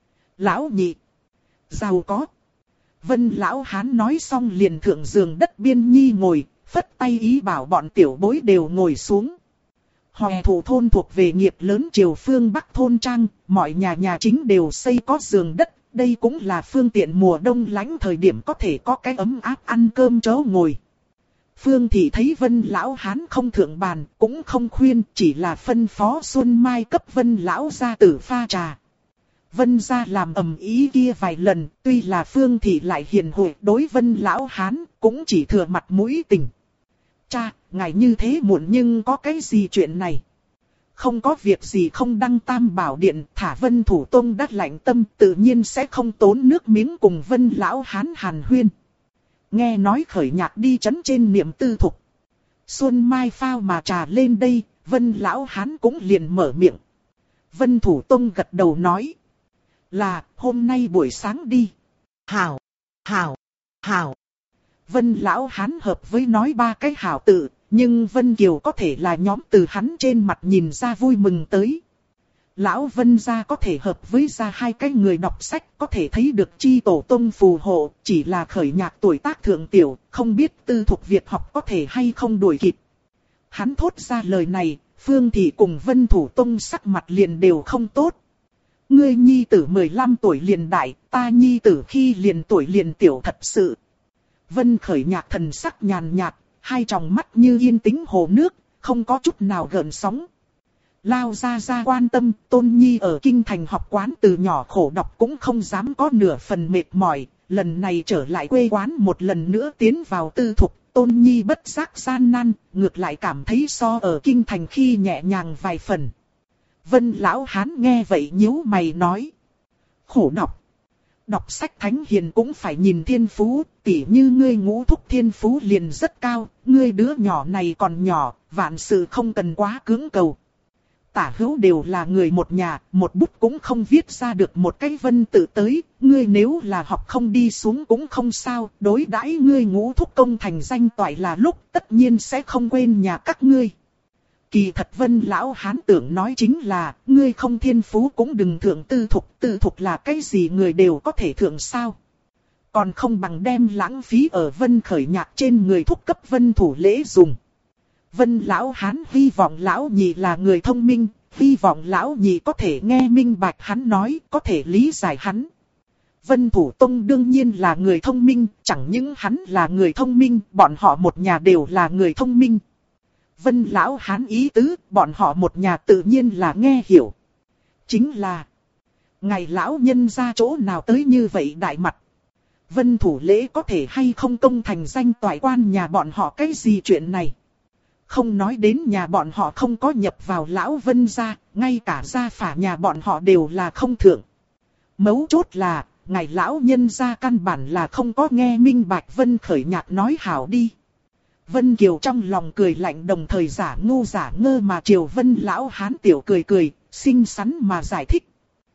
Lão nhị, giàu có. Vân lão hán nói xong liền thượng giường đất biên nhi ngồi, phất tay ý bảo bọn tiểu bối đều ngồi xuống. Hòe Thủ thôn thuộc về nghiệp lớn Triều phương Bắc thôn trang, mọi nhà nhà chính đều xây có giường đất, đây cũng là phương tiện mùa đông lạnh thời điểm có thể có cái ấm áp ăn cơm chỗ ngồi. Phương Thị thấy Vân lão hán không thượng bàn, cũng không khuyên, chỉ là phân phó Xuân Mai cấp Vân lão gia tử pha trà. Vân gia làm ầm ý kia vài lần, tuy là Phương Thị lại hiền huệ đối Vân lão hán, cũng chỉ thừa mặt mũi tình. Cha, ngài như thế muộn nhưng có cái gì chuyện này? Không có việc gì không đăng tam bảo điện, thả Vân Thủ Tông đắt lạnh tâm, tự nhiên sẽ không tốn nước miếng cùng Vân lão hán hàn huyên. Nghe nói khởi nhạc đi trấn trên niệm tư thục. Xuân Mai phao mà trà lên đây, Vân lão hán cũng liền mở miệng. Vân Thủ Tông gật đầu nói. Là, hôm nay buổi sáng đi. Hảo, hảo, hảo. Vân lão hán hợp với nói 3 cái hảo tự, nhưng Vân Kiều có thể là nhóm từ hắn trên mặt nhìn ra vui mừng tới. Lão Vân gia có thể hợp với ra 2 cái người đọc sách, có thể thấy được chi tổ tông phù hộ, chỉ là khởi nhạc tuổi tác thượng tiểu, không biết tư thục việc học có thể hay không đuổi kịp. Hắn thốt ra lời này, Phương Thị cùng Vân Thủ Tông sắc mặt liền đều không tốt. Ngươi nhi tử 15 tuổi liền đại, ta nhi tử khi liền tuổi liền tiểu thật sự. Vân khởi nhạc thần sắc nhàn nhạt, 2 tròng mắt như yên tĩnh hồ nước, không có chút nào gợn sóng. Lao ra quan tâm, Tôn Nhi ở kinh thành học quán từ nhỏ khổ đọc cũng không dám có nửa phần mệt mỏi, lần này trở lại quê quán một lần nữa tiến vào tư thục, Tôn Nhi bất giác gian nan, ngược lại cảm thấy so ở kinh thành khi nhẹ nhàng vài phần. Vân lão hán nghe vậy nhíu mày nói. Khổ đọc. Đọc sách thánh hiền cũng phải nhìn thiên phú, tỉ như ngươi Ngũ thúc thiên phú liền rất cao, ngươi đứa nhỏ này còn nhỏ, vạn sự không cần quá cưỡng cầu. Tả hữu đều là người một nhà, một bút cũng không viết ra được một cái vân tự tới, ngươi nếu là học không đi xuống cũng không sao, đối đãi ngươi Ngũ thúc công thành danh toại là lúc tất nhiên sẽ không quên nhà các ngươi. Kỳ thật Vân lão hán tưởng nói chính là, ngươi không thiên phú cũng đừng thượng tư thục là cái gì người đều có thể thượng sao. Còn không bằng đem lãng phí ở Vân khởi nhạc trên người thúc cấp Vân Thủ lễ dùng. Vân lão hán hy vọng lão nhị là người thông minh, hy vọng lão nhị có thể nghe minh bạch hắn nói, có thể lý giải hắn. Vân Thủ Tông đương nhiên là người thông minh, chẳng những hắn là người thông minh, bọn họ một nhà đều là người thông minh. Vân lão hán ý tứ, bọn họ một nhà tự nhiên là nghe hiểu. Chính là, ngày lão nhân ra chỗ nào tới như vậy đại mặt. Vân Thủ lễ có thể hay không công thành danh toại quan nhà bọn họ cái gì chuyện này. Không nói đến nhà bọn họ không có nhập vào lão Vân gia, ngay cả gia phả nhà bọn họ đều là không thượng. Mấu chốt là, ngày lão nhân gia căn bản là không có nghe minh bạch Vân khởi nhạc nói hảo đi. Vân Kiều trong lòng cười lạnh đồng thời giả ngu giả ngơ mà Triều Vân lão hán tiểu cười cười, xinh xắn mà giải thích.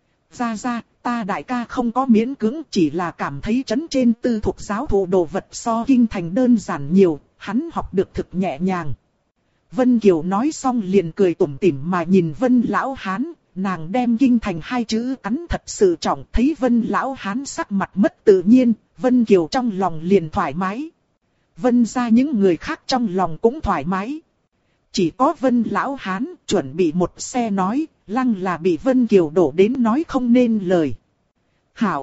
Ra, ta đại ca không có miễn cưỡng, chỉ là cảm thấy trấn trên tư thục giáo thụ đồ vật so kinh thành đơn giản nhiều, hắn học được thực nhẹ nhàng. Vân Kiều nói xong liền cười tủm tỉm mà nhìn Vân lão hán, nàng đem kinh thành 2 chữ cắn thật sự trọng, thấy Vân lão hán sắc mặt mất tự nhiên, Vân Kiều trong lòng liền thoải mái. Vân ra những người khác trong lòng cũng thoải mái. Chỉ có Vân lão hán chuẩn bị một xe nói, lăng là bị Vân Kiều đổ đến nói không nên lời. Hảo,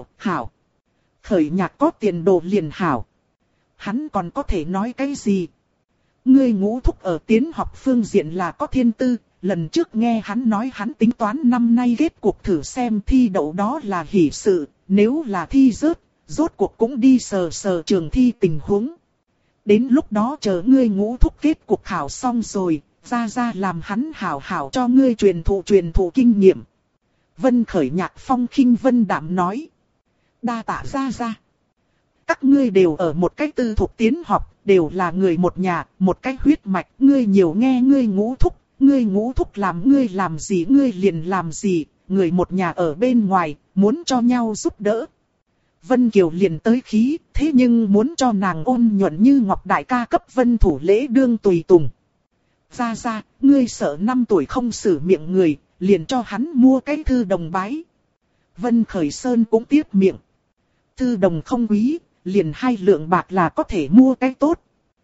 khởi nhạc có tiền đồ liền hảo. Hắn còn có thể nói cái gì? Ngươi Ngũ thúc ở tiến học phương diện là có thiên tư, lần trước nghe hắn nói hắn tính toán năm nay kết cuộc thử xem thi đậu đó là hỷ sự, nếu là thi rốt cuộc cũng đi sờ trường thi tình huống. Đến lúc đó chờ ngươi Ngũ thúc kết cuộc khảo xong rồi, ra làm hắn hảo cho ngươi truyền thụ kinh nghiệm. Vân khởi nhạc phong khinh vân đạm nói. Đa tạ ra. Các ngươi đều ở một cách tư thục tiến học, đều là người một nhà, một cách huyết mạch, ngươi nhiều nghe ngươi Ngũ thúc làm ngươi làm gì ngươi liền làm gì, người một nhà ở bên ngoài, muốn cho nhau giúp đỡ. Vân Kiều liền tới khí, thế nhưng muốn cho nàng ôn nhuận như ngọc đại ca cấp Vân Thủ lễ đương tùy tùng. Ra, ngươi sợ 5 tuổi không xử miệng người, liền cho hắn mua cái thư đồng bái. Vân Khởi Sơn cũng tiếp miệng. Thư đồng không quý, liền 2 lượng bạc là có thể mua cái tốt.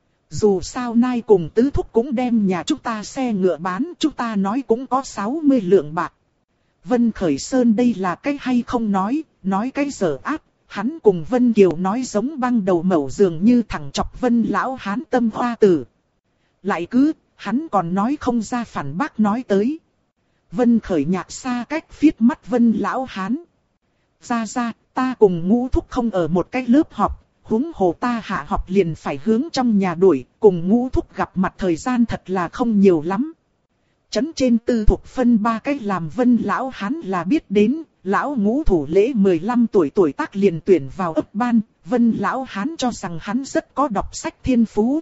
Dù sao nay cùng tứ thúc cũng đem nhà chúng ta xe ngựa bán, chúng ta nói cũng có 60 lượng bạc. Vân Khởi Sơn đây là cái hay không nói cái dở ác. Hắn cùng Vân Kiều nói giống băng đầu mẩu dường như thẳng chọc Vân lão hán tâm hoa tử. Lại cứ, hắn còn nói không ra phản bác nói tới. Vân Khởi Nhạc xa cách phiết mắt Vân lão hán. Ra, ta cùng Ngũ thúc không ở một cái lớp học, huống hồ ta hạ học liền phải hướng trong nhà đuổi, cùng Ngũ thúc gặp mặt thời gian thật là không nhiều lắm. Trấn trên tư thục phân 3 cách làm Vân lão hán là biết đến. Lão Ngũ thủ lễ 15 tuổi tác liền tuyển vào ấp ban, Vân lão hán cho rằng hắn rất có đọc sách thiên phú.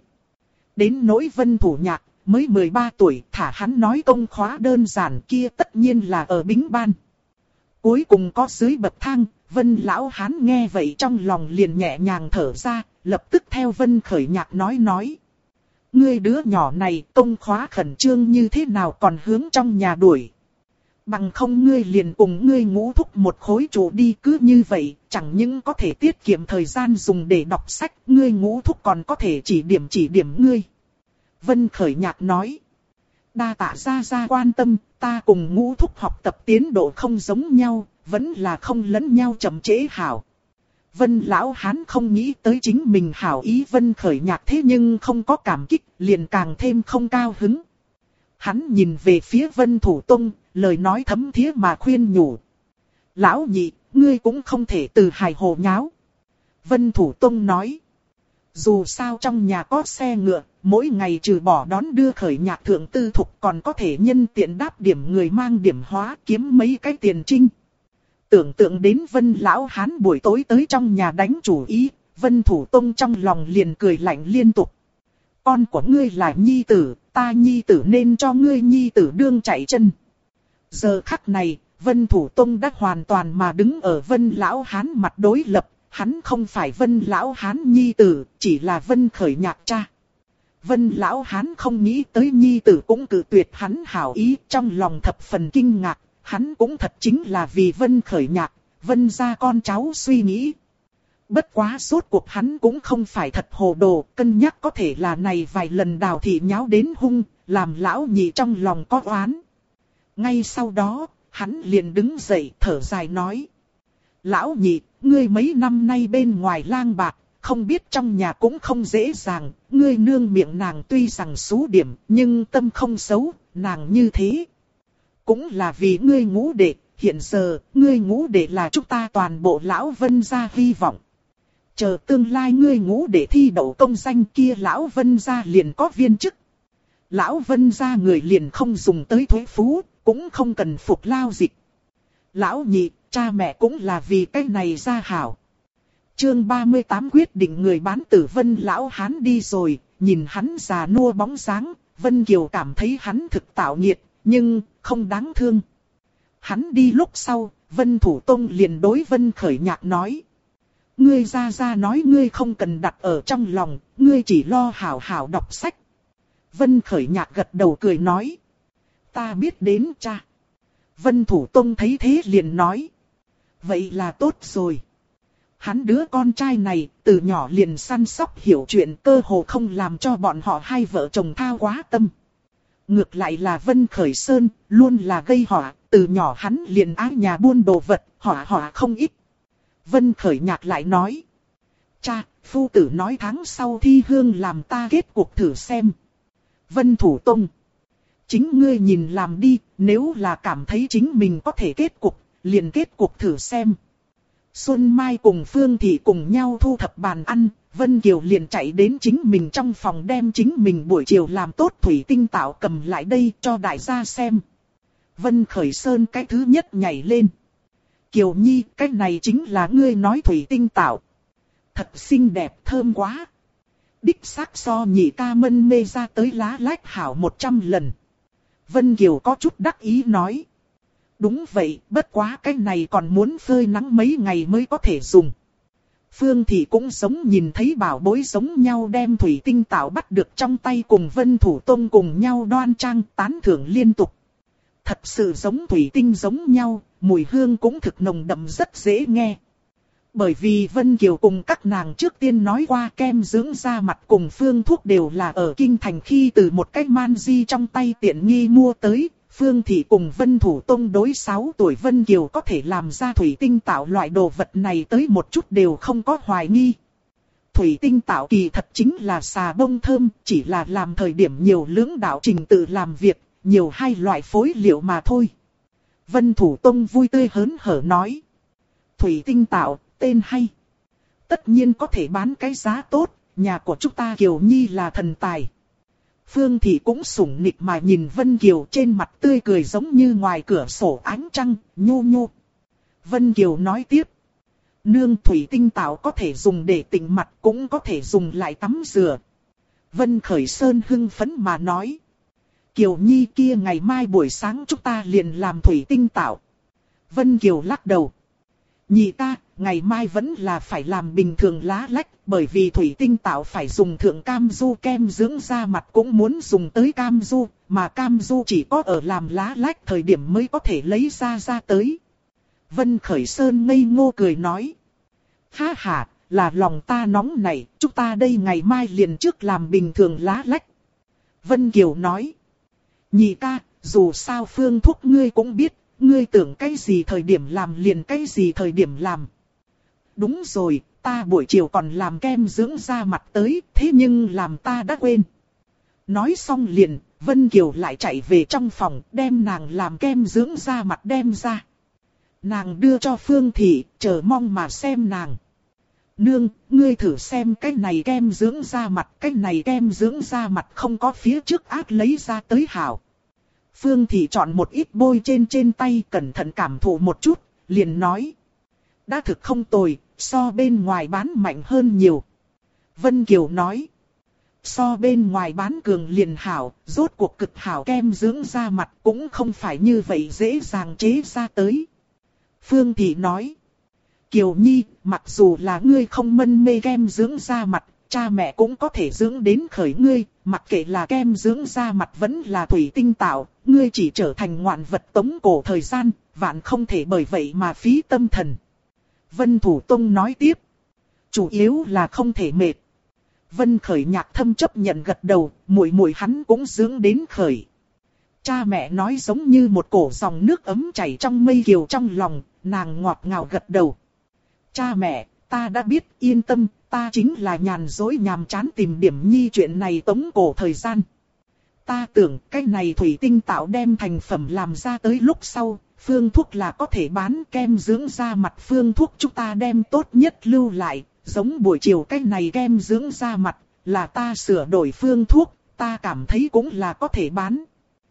Đến nỗi Vân Thủ Nhạc, mới 13 tuổi, thả hắn nói công khóa đơn giản kia tất nhiên là ở bính ban. Cuối cùng có dưới bậc thang, Vân lão hán nghe vậy trong lòng liền nhẹ nhàng thở ra, lập tức theo Vân Khởi Nhạc nói. Ngươi đứa nhỏ này công khóa khẩn trương như thế nào còn hướng trong nhà đuổi. Bằng không ngươi liền cùng ngươi Ngũ thúc một khối trụ đi, cứ như vậy, chẳng những có thể tiết kiệm thời gian dùng để đọc sách, ngươi Ngũ thúc còn có thể chỉ điểm ngươi. Vân Khởi Nhạc nói. Đa tạ ra quan tâm, ta cùng Ngũ thúc học tập tiến độ không giống nhau, vẫn là không lẫn nhau chậm trễ hảo. Vân lão hán không nghĩ tới chính mình hảo ý Vân Khởi Nhạc thế nhưng không có cảm kích, liền càng thêm không cao hứng. Hắn nhìn về phía Vân Thủ Tông, lời nói thấm thía mà khuyên nhủ. Lão nhị, ngươi cũng không thể từ hài hồ nháo. Vân Thủ Tông nói. Dù sao trong nhà có xe ngựa, mỗi ngày trừ bỏ đón đưa Khởi Nhạc thượng tư thục còn có thể nhân tiện đáp điểm người mang điểm hóa kiếm mấy cái tiền trinh. Tưởng tượng đến Vân lão hán buổi tối tới trong nhà đánh chủ ý, Vân Thủ Tông trong lòng liền cười lạnh liên tục. Con của ngươi là nhi tử, ta nhi tử nên cho ngươi nhi tử đương chạy chân. Giờ khắc này, Vân Thủ Tông đã hoàn toàn mà đứng ở Vân lão hán mặt đối lập, hắn không phải Vân lão hán nhi tử, chỉ là Vân Khởi Nhạc cha. Vân lão hán không nghĩ tới nhi tử cũng cự tuyệt hắn hảo ý, trong lòng thập phần kinh ngạc, hắn cũng thật chính là vì Vân Khởi Nhạc, Vân gia con cháu suy nghĩ. Bất quá rốt cuộc hắn cũng không phải thật hồ đồ, cân nhắc có thể là này vài lần Đào thị nháo đến hung, làm lão nhị trong lòng có oán. Ngay sau đó, hắn liền đứng dậy thở dài nói. Lão nhị, ngươi mấy năm nay bên ngoài lang bạc, không biết trong nhà cũng không dễ dàng, ngươi nương miệng nàng tuy rằng xú điểm, nhưng tâm không xấu, nàng như thế. Cũng là vì ngươi Ngũ đệ, hiện giờ, ngươi Ngũ đệ là chúng ta toàn bộ lão Vân gia hy vọng. Chờ tương lai ngươi Ngũ đệ thi đậu công danh kia lão Vân gia liền có viên chức. Lão Vân gia người liền không dùng tới thuế phú, cũng không cần phục lao dịch. Lão nhị, cha mẹ cũng là vì cái này ra hảo. Chương 38 quyết định người bán tử Vân lão hán đi rồi, nhìn hắn già nua bóng dáng, Vân Kiều cảm thấy hắn thực tạo nghiệt, nhưng không đáng thương. Hắn đi lúc sau, Vân Thủ Tông liền đối Vân Khởi Nhạc nói. Ngươi ra nói ngươi không cần đặt ở trong lòng, ngươi chỉ lo hảo hảo đọc sách. Vân Khởi Nhạc gật đầu cười nói. Ta biết đến cha. Vân Thủ Tông thấy thế liền nói. Vậy là tốt rồi. Hắn đứa con trai này từ nhỏ liền săn sóc hiểu chuyện, cơ hồ không làm cho bọn họ hai vợ chồng thao quá tâm. Ngược lại là Vân Khởi Sơn, luôn là gây họa, từ nhỏ hắn liền ái nhà buôn đồ vật, họa không ít. Vân Khởi Nhạc lại nói. Cha, phu tử nói tháng sau thi hương làm ta kết cuộc thử xem. Vân Thủ Tông. Chính ngươi nhìn làm đi, nếu là cảm thấy chính mình có thể kết cuộc, liền kết cuộc thử xem. Xuân Mai cùng Phương Thị cùng nhau thu thập bàn ăn, Vân Kiều liền chạy đến chính mình trong phòng đem chính mình buổi chiều làm tốt thủy tinh tạo cầm lại đây cho đại gia xem. Vân Khởi Sơn cái thứ nhất nhảy lên. Kiều Nhi, cái này chính là ngươi nói thủy tinh tạo. Thật xinh đẹp thơm quá. Đích xác so nhị ca mân mê ra tới lá lách hảo 100 lần. Vân Kiều có chút đắc ý nói. Đúng vậy, bất quá cái này còn muốn phơi nắng mấy ngày mới có thể dùng. Phương Thị cũng giống nhìn thấy bảo bối giống nhau đem thủy tinh tạo bắt được trong tay cùng Vân Thủ Tông cùng nhau đoan trang tán thưởng liên tục. thật sự giống thủy tinh giống nhau, mùi hương cũng thực nồng đậm rất dễ nghe. Bởi vì Vân Kiều cùng các nàng trước tiên nói qua kem dưỡng da mặt cùng phương thuốc đều là ở Kinh Thành khi từ một cái man di trong tay tiện nghi mua tới. Phương Thị cùng Vân Thủ Tông đối 6 tuổi Vân Kiều có thể làm ra thủy tinh tạo loại đồ vật này tới một chút đều không có hoài nghi. Thủy tinh tạo kỳ thật chính là xà bông thơm, chỉ là làm thời điểm nhiều lưỡng đạo trình tự làm việc, nhiều hai loại phối liệu mà thôi. Vân Thủ Tông vui tươi hớn hở nói. Thủy tinh tạo, tên hay. Tất nhiên có thể bán cái giá tốt, nhà của chúng ta Kiều Nhi là thần tài. Phương Thị cũng sủng nịch mà nhìn Vân Kiều trên mặt tươi cười giống như ngoài cửa sổ ánh trăng, nhô nhô. Vân Kiều nói tiếp. Nương thủy tinh tạo có thể dùng để tịnh mặt cũng có thể dùng lại tắm rửa. Vân Khởi Sơn hưng phấn mà nói. Kiều Nhi kia ngày mai buổi sáng chúng ta liền làm thủy tinh tạo. Vân Kiều lắc đầu. Nhị ca, ngày mai vẫn là phải làm bình thường lá lách, bởi vì thủy tinh tạo phải dùng thượng cam du kem dưỡng da mặt cũng muốn dùng tới cam du, mà cam du chỉ có ở làm lá lách thời điểm mới có thể lấy ra tới. Vân Khởi Sơn ngây ngô cười nói. Ha ha, là lòng ta nóng này, chúng ta đây ngày mai liền trước làm bình thường lá lách. Vân Kiều nói. Nhị ca, dù sao phương thuốc ngươi cũng biết. Ngươi tưởng cái gì thời điểm làm liền cái gì thời điểm làm. Đúng rồi, ta buổi chiều còn làm kem dưỡng da mặt tới, thế nhưng làm ta đã quên. Nói xong liền, Vân Kiều lại chạy về trong phòng, đem nàng làm kem dưỡng da mặt đem ra. Nàng đưa cho Phương Thị, chờ mong mà xem nàng. Nương, ngươi thử xem cái này kem dưỡng da mặt, cái này kem dưỡng da mặt không có phía trước át lấy ra tới hảo. Phương Thị chọn một ít bôi trên tay cẩn thận cảm thụ một chút, liền nói. Đã thực không tồi, so bên ngoài bán mạnh hơn nhiều. Vân Kiều nói. So bên ngoài bán cường liền hảo, rốt cuộc cực hảo kem dưỡng da mặt cũng không phải như vậy dễ dàng chế ra tới. Phương Thị nói. Kiều Nhi, mặc dù là ngươi không mân mê kem dưỡng da mặt, cha mẹ cũng có thể dưỡng đến khởi ngươi, mặc kệ là kem dưỡng da mặt vẫn là thủy tinh tạo, ngươi chỉ trở thành ngoạn vật tống cổ thời gian, vạn không thể bởi vậy mà phí tâm thần. Vân Thủ Tông nói tiếp, chủ yếu là không thể mệt. Vân Khởi Nhạc thâm chấp nhận gật đầu, muội muội hắn cũng dưỡng đến khởi. Cha mẹ nói giống như một cổ dòng nước ấm chảy trong mây kiều trong lòng, nàng ngọt ngào gật đầu. Cha mẹ, ta đã biết, yên tâm, ta chính là nhàn dối nhàm chán tìm điểm nhi chuyện này tống cổ thời gian. Ta tưởng cái này thủy tinh tạo đem thành phẩm làm ra tới lúc sau, phương thuốc là có thể bán kem dưỡng da mặt phương thuốc chúng ta đem tốt nhất lưu lại, giống buổi chiều cái này kem dưỡng da mặt, là ta sửa đổi phương thuốc, ta cảm thấy cũng là có thể bán.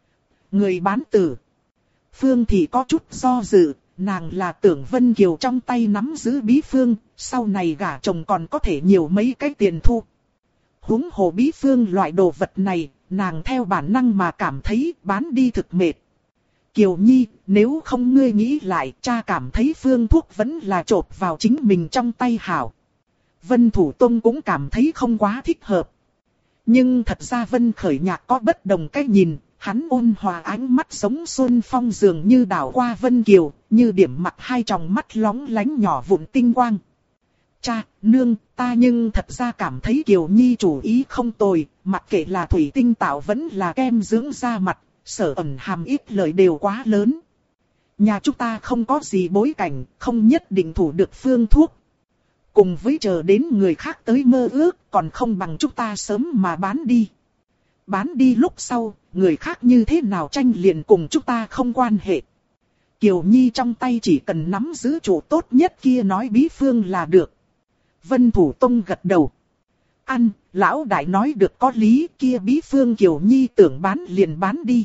Người bán tử. Phương thì có chút do dự. Nàng là tưởng Vân Kiều trong tay nắm giữ bí phương, sau này gả chồng còn có thể nhiều mấy cái tiền thu. Huống hồ bí phương loại đồ vật này, nàng theo bản năng mà cảm thấy bán đi thực mệt. Kiều Nhi, nếu không ngươi nghĩ lại, cha cảm thấy phương thuốc vẫn là chộp vào chính mình trong tay hảo. Vân Thủ Tông cũng cảm thấy không quá thích hợp. Nhưng thật ra Vân Khởi Nhạc có bất đồng cách nhìn. Hắn ôn hòa ánh mắt giống xuân phong dường như đảo qua Vân Kiều, như điểm mặt hai tròng mắt lóng lánh nhỏ vụn tinh quang. Cha, nương, ta nhưng thật ra cảm thấy Kiều Nhi chủ ý không tồi, mặc kệ là thủy tinh tạo vẫn là kem dưỡng da mặt, sở ẩn hàm ít lời đều quá lớn. Nhà chúng ta không có gì bối cảnh, không nhất định thủ được phương thuốc. Cùng với chờ đến người khác tới mơ ước, còn không bằng chúng ta sớm mà bán đi. Bán đi lúc sau, người khác như thế nào tranh liền cùng chúng ta không quan hệ. Kiều Nhi trong tay chỉ cần nắm giữ chủ tốt nhất kia nói bí phương là được. Vân Thủ Tông gật đầu. Ăn, lão đại nói được có lý, kia bí phương Kiều Nhi tưởng bán liền bán đi.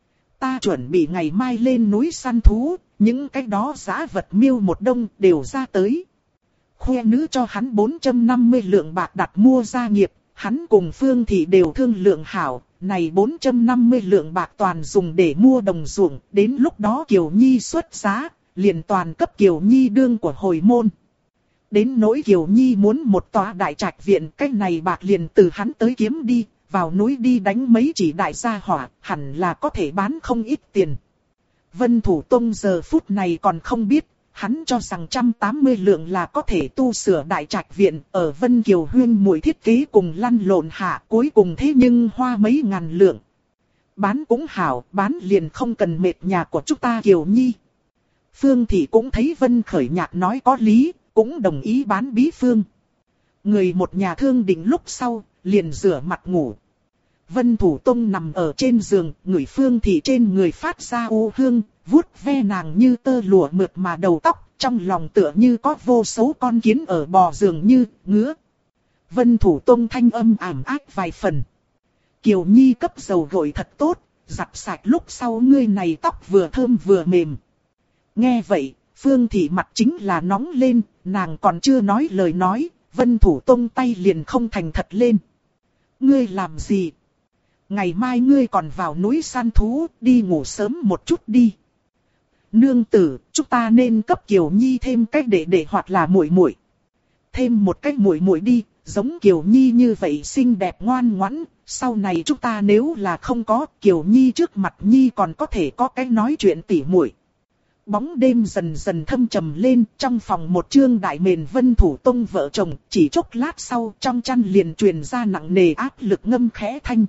Ta chuẩn bị ngày mai lên núi săn thú, những cái đó giá vật miêu một đông đều ra tới. Khoe nữ cho hắn 450 lượng bạc đặt mua gia nghiệp. Hắn cùng Phương Thị đều thương lượng hảo, này 450 lượng bạc toàn dùng để mua đồng ruộng, đến lúc đó Kiều Nhi xuất giá, liền toàn cấp Kiều Nhi đương của hồi môn. Đến nỗi Kiều Nhi muốn một tòa đại trạch viện, cái này bạc liền từ hắn tới kiếm đi, vào núi đi đánh mấy chỉ đại gia hỏa, hẳn là có thể bán không ít tiền. Vân Thủ Tông giờ phút này còn không biết, hắn cho rằng 180 lượng là có thể tu sửa đại trạch viện, ở Vân Kiều huyên muội thiết kế cùng lăn lộn hạ, cuối cùng thế nhưng hoa mấy ngàn lượng. Bán cũng hảo, bán liền không cần mệt nhà của chúng ta Kiều Nhi. Phương Thị cũng thấy Vân Khởi Nhạc nói có lý, cũng đồng ý bán bí phương. Người một nhà thương định lúc sau, liền rửa mặt ngủ. Vân Thủ Tông nằm ở trên giường, ngửi Phương Thị trên người phát ra ô hương, vuốt ve nàng như tơ lụa mượt mà đầu tóc, trong lòng tựa như có vô số con kiến ở bò giường như ngứa. Vân Thủ Tông thanh âm ảm ác vài phần. Kiều Nhi cấp dầu gội thật tốt, giặt sạch lúc sau ngươi này tóc vừa thơm vừa mềm. Nghe vậy, Phương Thị mặt chính là nóng lên, nàng còn chưa nói lời nói, Vân Thủ Tông tay liền không thành thật lên. Ngươi làm gì? Ngày mai ngươi còn vào núi săn thú, đi ngủ sớm một chút đi. Nương tử, chúng ta nên cấp Kiều Nhi thêm cách để hoặc là muội muội. Thêm một cách muội muội đi, giống Kiều Nhi như vậy xinh đẹp ngoan ngoãn, sau này chúng ta nếu là không có Kiều Nhi trước mặt Nhi còn có thể có cái nói chuyện tỉ muội. Bóng đêm dần dần thâm trầm lên, trong phòng một trương đại mền Vân Thủ Tông vợ chồng, chỉ chốc lát sau trong chăn liền truyền ra nặng nề áp lực ngâm khẽ thanh.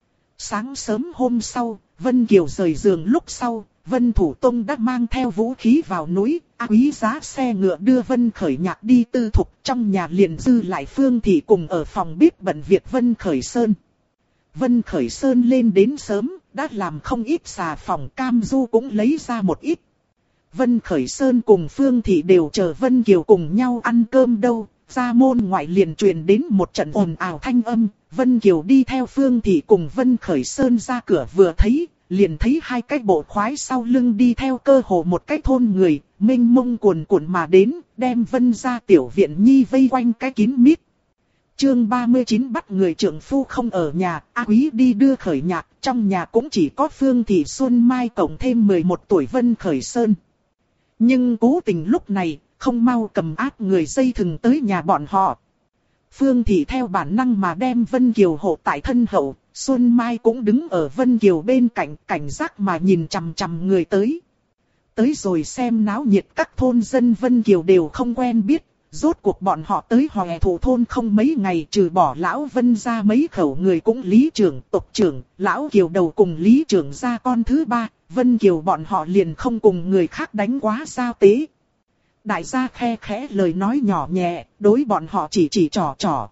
Sáng sớm hôm sau, Vân Kiều rời giường lúc sau, Vân Thủ Tông đã mang theo vũ khí vào núi, quý giá xe ngựa đưa Vân Khởi Nhạc đi tư thục, trong nhà liền dư lại Phương Thị cùng ở phòng bếp bận việc Vân Khởi Sơn. Vân Khởi Sơn lên đến sớm, đã làm không ít xà phòng, cam du cũng lấy ra một ít. Vân Khởi Sơn cùng Phương Thị đều chờ Vân Kiều cùng nhau ăn cơm đâu, ra môn ngoại liền truyền đến một trận ồn ào thanh âm. Vân Kiều đi theo Phương Thị cùng Vân Khởi Sơn ra cửa vừa thấy, liền thấy hai cái bộ khoái sau lưng đi theo cơ hồ một cái thôn người, mênh mông cuồn cuộn mà đến, đem Vân gia tiểu viện Nhi vây quanh cái kín mít. Chương 39 bắt người trưởng phu không ở nhà, A Quý đi đưa Khởi Nhạc, trong nhà cũng chỉ có Phương Thị Xuân Mai cộng thêm 11 tuổi Vân Khởi Sơn. Nhưng cố tình lúc này, không mau cầm áp người dây thừng tới nhà bọn họ. Phương Thị theo bản năng mà đem Vân Kiều hộ tại thân hậu, Xuân Mai cũng đứng ở Vân Kiều bên cạnh, cảnh giác mà nhìn chằm chằm người tới. Tới rồi xem náo nhiệt các thôn dân Vân Kiều đều không quen biết, rốt cuộc bọn họ tới Hòe Thủ thôn không mấy ngày, trừ bỏ lão Vân ra mấy khẩu người cũng lý trưởng, tộc trưởng, lão Kiều đầu cùng lý trưởng ra con thứ ba, Vân Kiều bọn họ liền không cùng người khác đánh quá giao tế. Đại gia khe khẽ lời nói nhỏ nhẹ, đối bọn họ chỉ trò.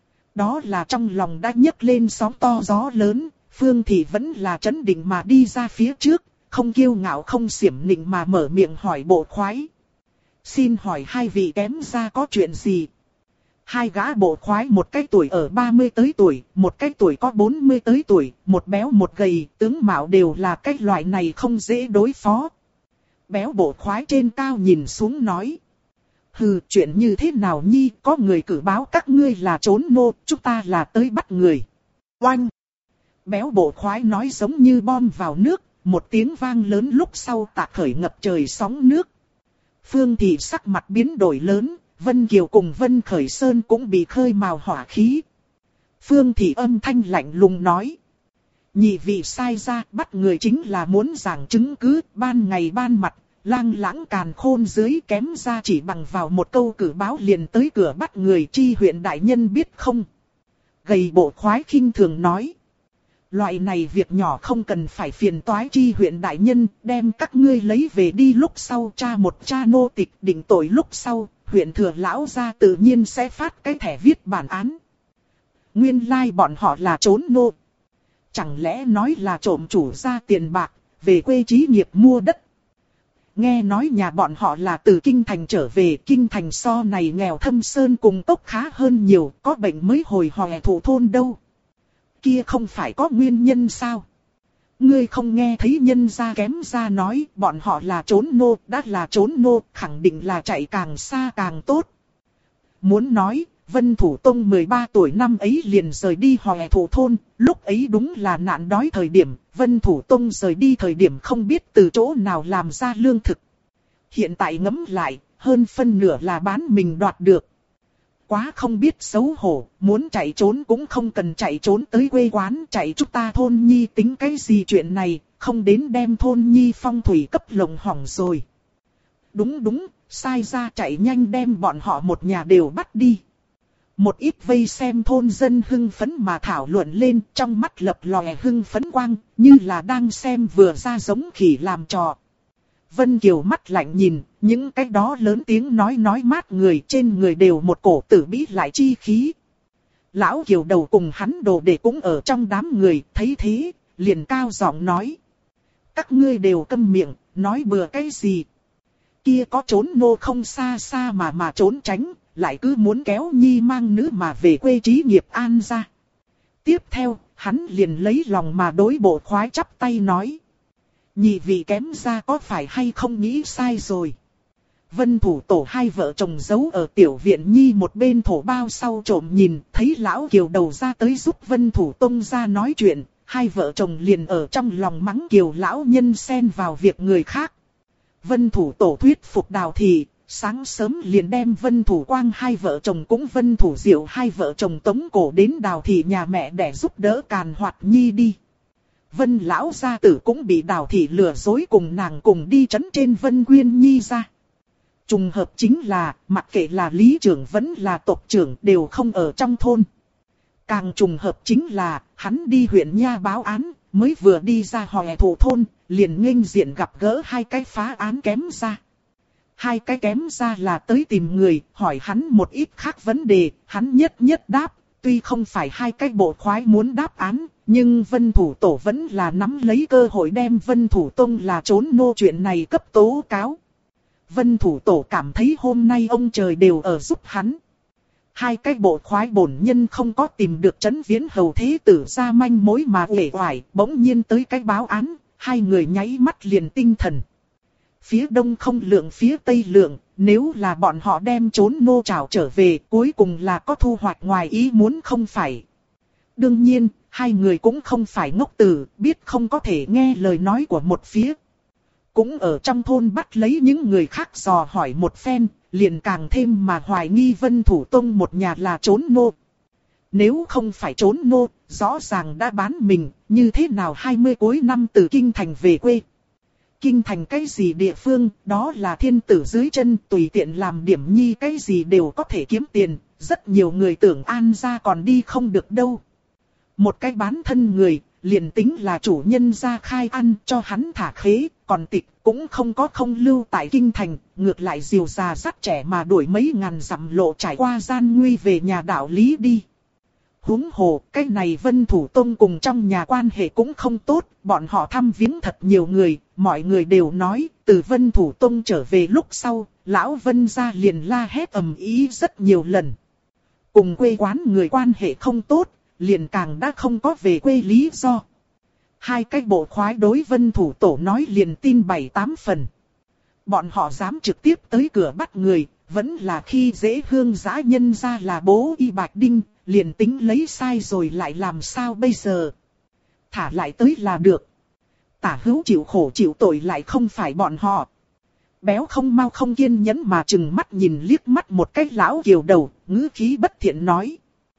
Đó là trong lòng đã nhấc lên sóng to gió lớn, Phương Thị vẫn là trấn định mà đi ra phía trước, không kiêu ngạo không xiểm nịnh mà mở miệng hỏi bộ khoái. Xin hỏi hai vị kém ra có chuyện gì? Hai gã bộ khoái, một cái tuổi ở 30 tới tuổi, một cái tuổi có 40 tới tuổi, một béo một gầy, tướng mạo đều là cái loại này không dễ đối phó. Béo bộ khoái trên cao nhìn xuống nói. Hừ, chuyện như thế nào Nhi, có người cử báo các ngươi là trốn nô, chúng ta là tới bắt người. Oanh! Béo bộ khoái nói giống như bom vào nước, một tiếng vang lớn lúc sau tạc khởi ngập trời sóng nước. Phương Thị sắc mặt biến đổi lớn, Vân Kiều cùng Vân Khởi Sơn cũng bị khơi mào hỏa khí. Phương Thị âm thanh lạnh lùng nói. Nhị vị sai ra, bắt người chính là muốn giảng chứng cứ, ban ngày ban mặt, lang lãng càn khôn dưới kém ra chỉ bằng vào một câu cử báo liền tới cửa bắt người, chi huyện đại nhân biết không? Gầy bộ khoái khinh thường nói. Loại này việc nhỏ không cần phải phiền toái chi huyện đại nhân, đem các ngươi lấy về đi lúc sau tra một tra nô tịch định tội lúc sau, huyện thừa lão gia tự nhiên sẽ phát cái thẻ viết bản án. Nguyên lai bọn họ là trốn nô. Chẳng lẽ nói là trộm chủ gia tiền bạc, về quê trí nghiệp mua đất. Nghe nói nhà bọn họ là từ Kinh Thành trở về, Kinh Thành so này nghèo thâm sơn cùng tốc khá hơn nhiều, có bệnh mới hồi Hòe Thủ thôn đâu. Kia không phải có nguyên nhân sao? Ngươi không nghe thấy nhân gia kém ra nói, bọn họ là trốn nô, đã là trốn nô, khẳng định là chạy càng xa càng tốt. Muốn nói, Vân Thủ Tông 13 tuổi năm ấy liền rời đi Hòe Thủ thôn, lúc ấy đúng là nạn đói thời điểm, Vân Thủ Tông rời đi thời điểm không biết từ chỗ nào làm ra lương thực. Hiện tại ngẫm lại, hơn phân nửa là bán mình đoạt được. Quá không biết xấu hổ, muốn chạy trốn cũng không cần chạy trốn tới quê quán, chạy chúng ta thôn Nhi tính cái gì chuyện này, không đến đem thôn nhi phong thủy cấp lộng hỏng rồi. Đúng, sai ra chạy nhanh đem bọn họ một nhà đều bắt đi. Một ít vây xem thôn dân hưng phấn mà thảo luận lên, trong mắt lập lòe hưng phấn quang, như là đang xem vừa ra giống khỉ làm trò. Vân Kiều mắt lạnh nhìn, những cái đó lớn tiếng nói mát người trên người đều một cổ tử bí lại chi khí. Lão Kiều đầu cùng hắn đồ đệ cũng ở trong đám người, thấy thế, liền cao giọng nói. Các ngươi đều câm miệng, nói bừa cái gì. Kia có trốn nô không xa xa mà trốn tránh, lại cứ muốn kéo nhi mang nữ mà về quê trí nghiệp an ra. Tiếp theo, hắn liền lấy lòng mà đối bộ khoái chắp tay nói. Nhị vị kém ra có phải hay không nghĩ sai rồi. Vân Thủ Tổ hai vợ chồng giấu ở tiểu viện nhi một bên thổ bao sau trộm nhìn, thấy lão Kiều đầu ra tới giúp Vân Thủ Tông ra nói chuyện, hai vợ chồng liền ở trong lòng mắng Kiều lão nhân xen vào việc người khác. Vân Thủ Tổ thuyết phục Đào Thị, sáng sớm liền đem Vân Thủ Quang hai vợ chồng cũng Vân Thủ Diệu hai vợ chồng tống cổ đến Đào Thị nhà mẹ để giúp đỡ càn hoạt nhi đi. Vân lão gia tử cũng bị Đào Thị lừa dối cùng nàng cùng đi trấn trên Vân Quyên nhi ra. Trùng hợp chính là, mặc kệ là lý trưởng vẫn là tộc trưởng đều không ở trong thôn. Càng trùng hợp chính là, hắn đi huyện nha báo án, mới vừa đi ra hòe thủ thôn, liền nghênh diện gặp gỡ hai cái phá án kém ra. Hai cái kém ra là tới tìm người, hỏi hắn một ít khác vấn đề, hắn nhất đáp, tuy không phải hai cái bộ khoái muốn đáp án, nhưng Vân Thủ Tổ vẫn là nắm lấy cơ hội đem Vân Thủ Tông là trốn nô chuyện này cấp tố cáo. Vân Thủ Tổ cảm thấy hôm nay ông trời đều ở giúp hắn. Hai cái bộ khoái bổn nhân không có tìm được Trấn Viễn Hầu thế tử ra manh mối mà uể oải, bỗng nhiên tới cái báo án, hai người nháy mắt liền tinh thần. Phía đông không lượng phía tây lượng, nếu là bọn họ đem trốn nô trảo trở về, cuối cùng là có thu hoạch ngoài ý muốn không phải. Đương nhiên, hai người cũng không phải ngốc tử, biết không có thể nghe lời nói của một phía. Cũng ở trong thôn bắt lấy những người khác dò hỏi một phen, liền càng thêm mà hoài nghi Vân Thủ Tông một nhà là trốn nô. Nếu không phải trốn nô, rõ ràng đã bán mình, như thế nào 20 cuối năm từ Kinh Thành về quê. Kinh Thành cái gì địa phương, đó là thiên tử dưới chân, tùy tiện làm điểm nhi cái gì đều có thể kiếm tiền, rất nhiều người tưởng an ra còn đi không được đâu. Một cái bán thân người, liền tính là chủ nhân ra khai ăn cho hắn thả khế, còn tịch cũng không có không lưu tại Kinh Thành, ngược lại diều già dắt trẻ mà đuổi mấy ngàn dặm lộ trải qua gian nguy về nhà đạo lý đi. Huống hồ, cái này Vân Thủ Tông cùng trong nhà quan hệ cũng không tốt, bọn họ thăm viếng thật nhiều người, mọi người đều nói, từ Vân Thủ Tông trở về lúc sau, lão Vân gia liền la hét ầm ĩ rất nhiều lần. Cùng quê quán người quan hệ không tốt, liền càng đã không có về quê lý do. Hai cái bộ khoái đối Vân Thủ Tổ nói liền tin 7-8 phần. Bọn họ dám trực tiếp tới cửa bắt người, vẫn là khi dễ hương giã nhân ra là bố y Bạch Đinh, liền tính lấy sai rồi lại làm sao bây giờ. Thả lại tới là được. Tả hữu chịu khổ chịu tội lại không phải bọn họ. Béo không mau không kiên nhẫn mà chừng mắt nhìn liếc mắt một cái lão Kiều đầu, ngữ khí bất thiện nói.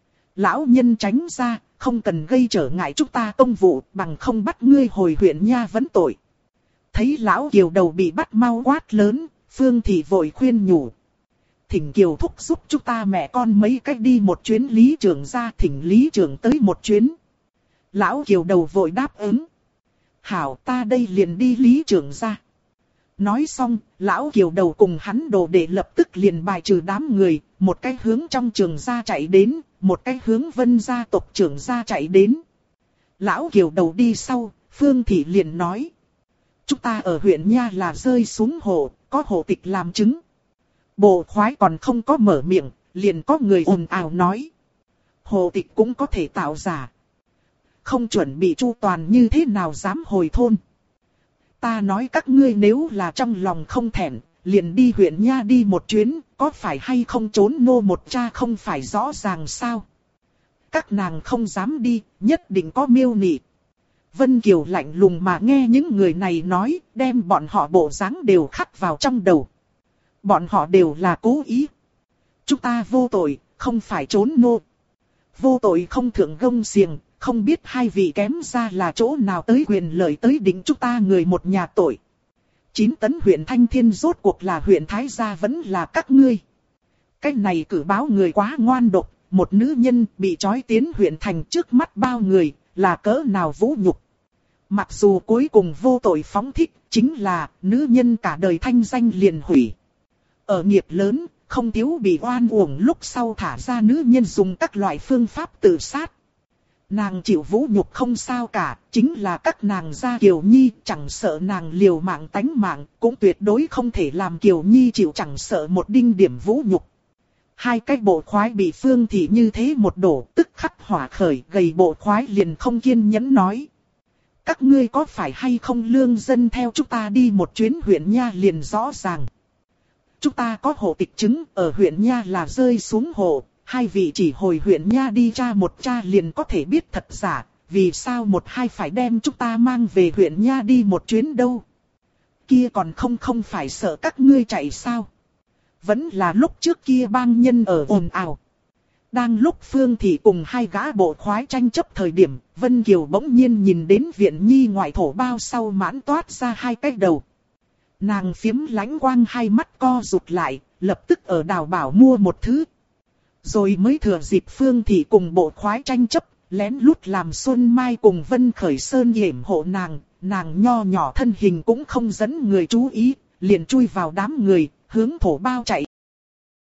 Lão nhân tránh ra, không cần gây trở ngại chúng ta công vụ, bằng không bắt ngươi hồi huyện nha vấn tội. Thấy lão Kiều đầu bị bắt mau quát lớn, Phương Thị vội khuyên nhủ. Thỉnh Kiều thúc giúp chúng ta mẹ con mấy cách đi một chuyến lý trưởng ra, thỉnh lý trưởng tới một chuyến. Lão Kiều đầu vội đáp ứng. Hảo, ta đây liền đi lý trưởng ra. Nói xong, lão Kiều đầu cùng hắn đồ đệ lập tức liền bài trừ đám người, một cái hướng trong trường gia chạy đến, một cái hướng Vân gia tộc trưởng gia chạy đến. Lão Kiều đầu đi sau, Phương Thị liền nói. Chúng ta ở huyện nha là rơi xuống hồ, có hộ tịch làm chứng. Bộ khoái còn không có mở miệng, liền có người ồn ào nói. Hộ tịch cũng có thể tạo giả. Không chuẩn bị chu toàn như thế nào dám hồi thôn. Ta nói các ngươi nếu là trong lòng không thẹn, liền đi huyện nha đi một chuyến, có phải hay không trốn nô một cha không phải rõ ràng sao. Các nàng không dám đi, nhất định có miêu nị. Vân Kiều lạnh lùng mà nghe những người này nói, đem bọn họ bộ dáng đều khắc vào trong đầu. Bọn họ đều là cố ý. Chúng ta vô tội, không phải trốn nô. Vô tội không thượng gông xiềng, không biết hai vị kém ra là chỗ nào tới quyền lợi tới định chúng ta người một nhà tội. 9 tấn huyện Thanh Thiên rốt cuộc là huyện Thái Gia vẫn là các ngươi. Cái này cử báo người quá ngoan độc, một nữ nhân bị trói tiến huyện thành trước mắt bao người, là cỡ nào vũ nhục. Mặc dù cuối cùng vô tội phóng thích, chính là nữ nhân cả đời thanh danh liền hủy. Ở nghiệp lớn, không thiếu bị oan uổng lúc sau thả ra nữ nhân dùng các loại phương pháp tự sát. Nàng chịu vũ nhục không sao cả, chính là các nàng gia Kiều Nhi chẳng sợ nàng liều mạng tánh mạng, cũng tuyệt đối không thể làm Kiều Nhi chịu chẳng sợ một đinh điểm vũ nhục. Hai cái bộ khoái bị Phương Thị như thế một đổ, tức khắc hỏa khởi, gầy bộ khoái liền không kiên nhẫn nói. Các ngươi có phải hay không lương dân theo chúng ta đi một chuyến huyện nha liền rõ ràng. Chúng ta có hộ tịch chứng ở huyện nha là rơi xuống hộ, hai vị chỉ hồi huyện nha đi tra một tra liền có thể biết thật giả, vì sao một hai phải đem chúng ta mang về huyện nha đi một chuyến đâu. Kia còn không phải sợ các ngươi chạy sao. Vẫn là lúc trước kia bang nhân ở ồn ào. Đang lúc Phương Thị cùng hai gã bộ khoái tranh chấp thời điểm, Vân Kiều bỗng nhiên nhìn đến viện nhi ngoại thổ bao sau mãn toát ra hai cái đầu. Nàng phiếm lánh quang hai mắt co rụt lại, lập tức ở Đào Bảo mua một thứ. Rồi mới thừa dịp Phương Thị cùng bộ khoái tranh chấp, lén lút làm Xuân Mai cùng Vân Khởi Sơn yểm hộ nàng nho nhỏ thân hình cũng không dẫn người chú ý, liền chui vào đám người, hướng thổ bao chạy